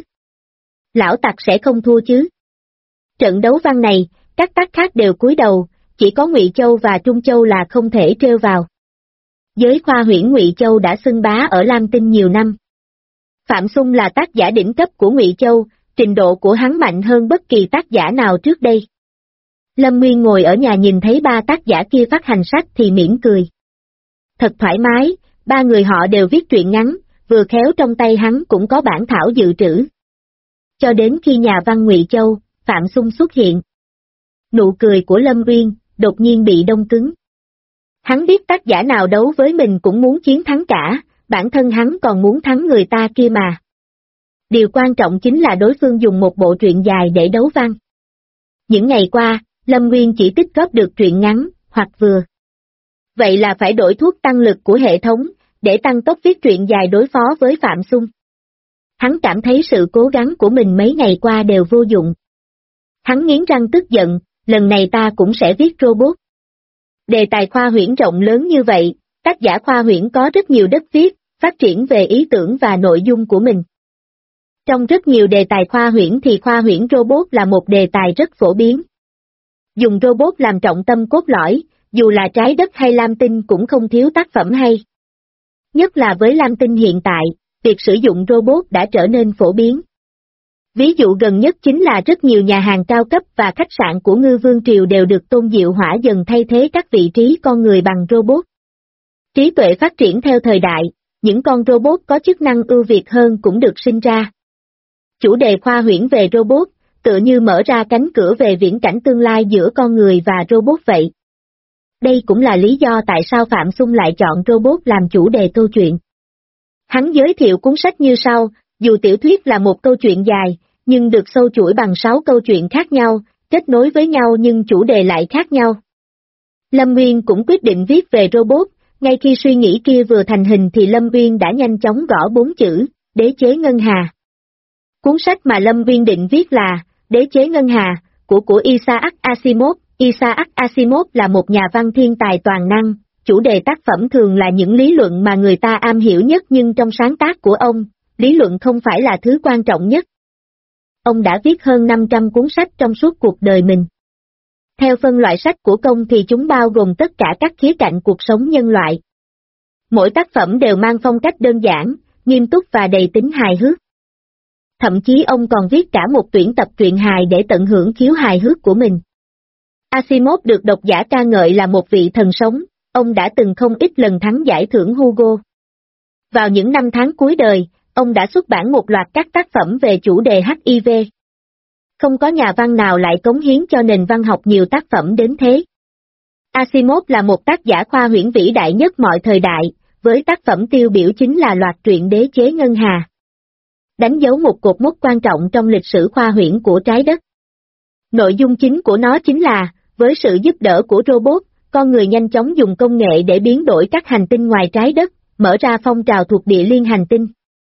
Lão tặc sẽ không thua chứ. Trận đấu văn này, các tác khác đều cúi đầu, chỉ có Ngụy Châu và Trung Châu là không thể trêu vào. Giới khoa huyễn Ngụy Châu đã xưng bá ở Lam Tinh nhiều năm. Phạm Xung là tác giả đỉnh cấp của Ngụy Châu, trình độ của hắn mạnh hơn bất kỳ tác giả nào trước đây. Lâm Nguyên ngồi ở nhà nhìn thấy 3 tác giả kia phát hành sách thì mỉm cười. Thật thoải mái, 3 người họ đều viết truyện ngắn, vừa khéo trong tay hắn cũng có bản thảo dự trữ. Cho đến khi nhà văn Ngụy Châu, Phạm Xung xuất hiện. Nụ cười của Lâm Nguyên đột nhiên bị đông cứng. Hắn biết tác giả nào đấu với mình cũng muốn chiến thắng cả, bản thân hắn còn muốn thắng người ta kia mà. Điều quan trọng chính là đối phương dùng một bộ truyện dài để đấu văn. Những ngày qua, Lâm Nguyên chỉ tích góp được truyện ngắn, hoặc vừa. Vậy là phải đổi thuốc tăng lực của hệ thống, để tăng tốc viết truyện dài đối phó với Phạm Xung. Hắn cảm thấy sự cố gắng của mình mấy ngày qua đều vô dụng. Hắn nghiến răng tức giận, lần này ta cũng sẽ viết robot. Đề tài khoa huyễn rộng lớn như vậy, tác giả khoa huyễn có rất nhiều đất viết, phát triển về ý tưởng và nội dung của mình. Trong rất nhiều đề tài khoa huyễn thì khoa huyễn robot là một đề tài rất phổ biến. Dùng robot làm trọng tâm cốt lõi, dù là Trái Đất hay Lam Tinh cũng không thiếu tác phẩm hay. Nhất là với Lam Tinh hiện tại, việc sử dụng robot đã trở nên phổ biến. Ví dụ gần nhất chính là rất nhiều nhà hàng cao cấp và khách sạn của Ngư Vương Triều đều được Tôn Diệu Hỏa dần thay thế các vị trí con người bằng robot. Trí tuệ phát triển theo thời đại, những con robot có chức năng ưu việt hơn cũng được sinh ra. Chủ đề khoa huyễn về robot, tựa như mở ra cánh cửa về viễn cảnh tương lai giữa con người và robot vậy. Đây cũng là lý do tại sao Phạm Xung lại chọn robot làm chủ đề câu chuyện. Hắn giới thiệu cuốn sách như sau, dù tiểu thuyết là một câu chuyện dài, nhưng được sâu chuỗi bằng 6 câu chuyện khác nhau, kết nối với nhau nhưng chủ đề lại khác nhau. Lâm Nguyên cũng quyết định viết về robot, ngay khi suy nghĩ kia vừa thành hình thì Lâm Nguyên đã nhanh chóng gõ 4 chữ, đế chế ngân hà. Cuốn sách mà Lâm Nguyên định viết là Đế chế ngân hà, của Isaac Asimov. Isaac Asimov là một nhà văn thiên tài toàn năng, chủ đề tác phẩm thường là những lý luận mà người ta am hiểu nhất, nhưng trong sáng tác của ông, lý luận không phải là thứ quan trọng nhất. Ông đã viết hơn 500 cuốn sách trong suốt cuộc đời mình. Theo phân loại sách của công thì chúng bao gồm tất cả các khía cạnh cuộc sống nhân loại. Mỗi tác phẩm đều mang phong cách đơn giản, nghiêm túc và đầy tính hài hước. Thậm chí ông còn viết cả một tuyển tập truyện hài để tận hưởng khiếu hài hước của mình. Asimov được độc giả ca ngợi là một vị thần sống, ông đã từng không ít lần thắng giải thưởng Hugo. Vào những năm tháng cuối đời, ông đã xuất bản một loạt các tác phẩm về chủ đề HIV. Không có nhà văn nào lại cống hiến cho nền văn học nhiều tác phẩm đến thế. Asimov là một tác giả khoa huyễn vĩ đại nhất mọi thời đại, với tác phẩm tiêu biểu chính là loạt truyện Đế chế ngân hà, đánh dấu một cột mốc quan trọng trong lịch sử khoa huyễn của trái đất. Nội dung chính của nó chính là, với sự giúp đỡ của robot, con người nhanh chóng dùng công nghệ để biến đổi các hành tinh ngoài trái đất, mở ra phong trào thuộc địa liên hành tinh.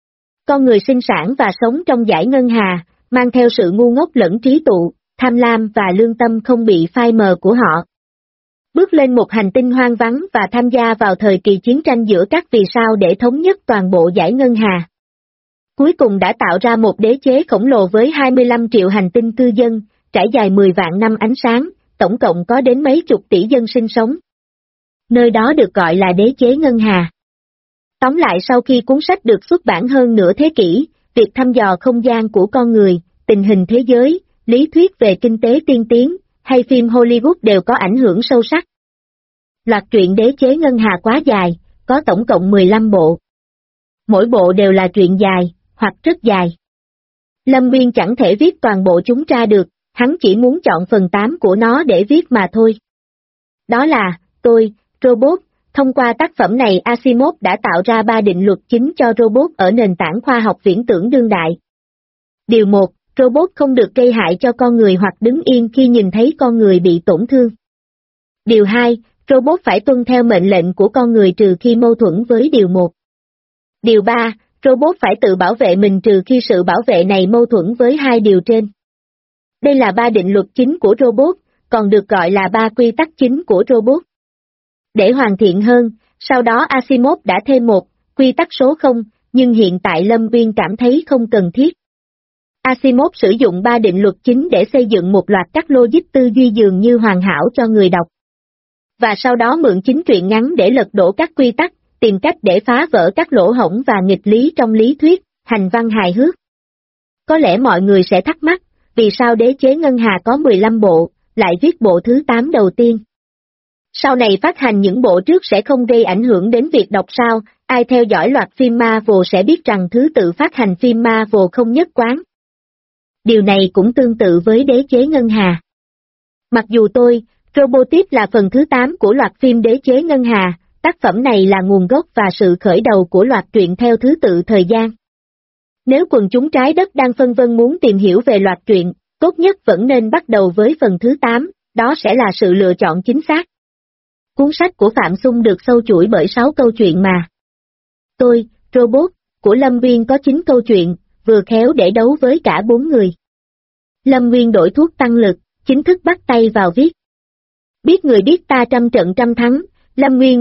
Con người sinh sản và sống trong dải ngân hà, mang theo sự ngu ngốc lẫn trí tụ, tham lam và lương tâm không bị phai mờ của họ. Bước lên một hành tinh hoang vắng và tham gia vào thời kỳ chiến tranh giữa các vì sao để thống nhất toàn bộ dải ngân hà. Cuối cùng đã tạo ra một đế chế khổng lồ với 25 triệu hành tinh cư dân, trải dài 10 vạn năm ánh sáng, tổng cộng có đến mấy chục tỷ dân sinh sống. Nơi đó được gọi là đế chế ngân hà. Tóm lại, sau khi cuốn sách được xuất bản hơn nửa thế kỷ, việc thăm dò không gian của con người, tình hình thế giới, lý thuyết về kinh tế tiên tiến, hay phim Hollywood đều có ảnh hưởng sâu sắc. Loạt truyện Đế chế ngân hà quá dài, có tổng cộng 15 bộ. Mỗi bộ đều là truyện dài, hoặc rất dài. Lâm Nguyên chẳng thể viết toàn bộ chúng ra được, hắn chỉ muốn chọn phần 8 của nó để viết mà thôi. Đó là, tôi, robot. Thông qua tác phẩm này, Asimov đã tạo ra 3 định luật chính cho robot ở nền tảng khoa học viễn tưởng đương đại. Điều 1, robot không được gây hại cho con người hoặc đứng yên khi nhìn thấy con người bị tổn thương. Điều 2, robot phải tuân theo mệnh lệnh của con người trừ khi mâu thuẫn với điều 1. Điều 3, robot phải tự bảo vệ mình trừ khi sự bảo vệ này mâu thuẫn với 2 điều trên. Đây là 3 định luật chính của robot, còn được gọi là 3 quy tắc chính của robot. Để hoàn thiện hơn, sau đó Asimov đã thêm một quy tắc số 0, nhưng hiện tại Lâm Nguyên cảm thấy không cần thiết. Asimov sử dụng 3 định luật chính để xây dựng một loạt các logic tư duy dường như hoàn hảo cho người đọc. Và sau đó mượn chính truyện ngắn để lật đổ các quy tắc, tìm cách để phá vỡ các lỗ hổng và nghịch lý trong lý thuyết, hành văn hài hước. Có lẽ mọi người sẽ thắc mắc, vì sao Đế chế ngân hà có 15 bộ, lại viết bộ thứ 8 đầu tiên? Sau này phát hành những bộ trước sẽ không gây ảnh hưởng đến việc đọc sao? Ai theo dõi loạt phim Marvel sẽ biết rằng thứ tự phát hành phim Marvel không nhất quán. Điều này cũng tương tự với Đế chế ngân hà. Mặc dù tôi, Robotip là phần thứ 8 của loạt phim Đế chế ngân hà, tác phẩm này là nguồn gốc và sự khởi đầu của loạt truyện theo thứ tự thời gian. Nếu quần chúng trái đất đang phân vân muốn tìm hiểu về loạt truyện, tốt nhất vẫn nên bắt đầu với phần thứ 8, đó sẽ là sự lựa chọn chính xác. Cuốn sách của Phạm Xung được sâu chuỗi bởi 6 câu chuyện mà. Tôi, Robot, của Lâm Nguyên có 9 câu chuyện, vừa khéo để đấu với cả 4 người. Lâm Nguyên đổi thuốc tăng lực, chính thức bắt tay vào viết. Biết người biết ta trăm trận trăm thắng, Lâm Nguyên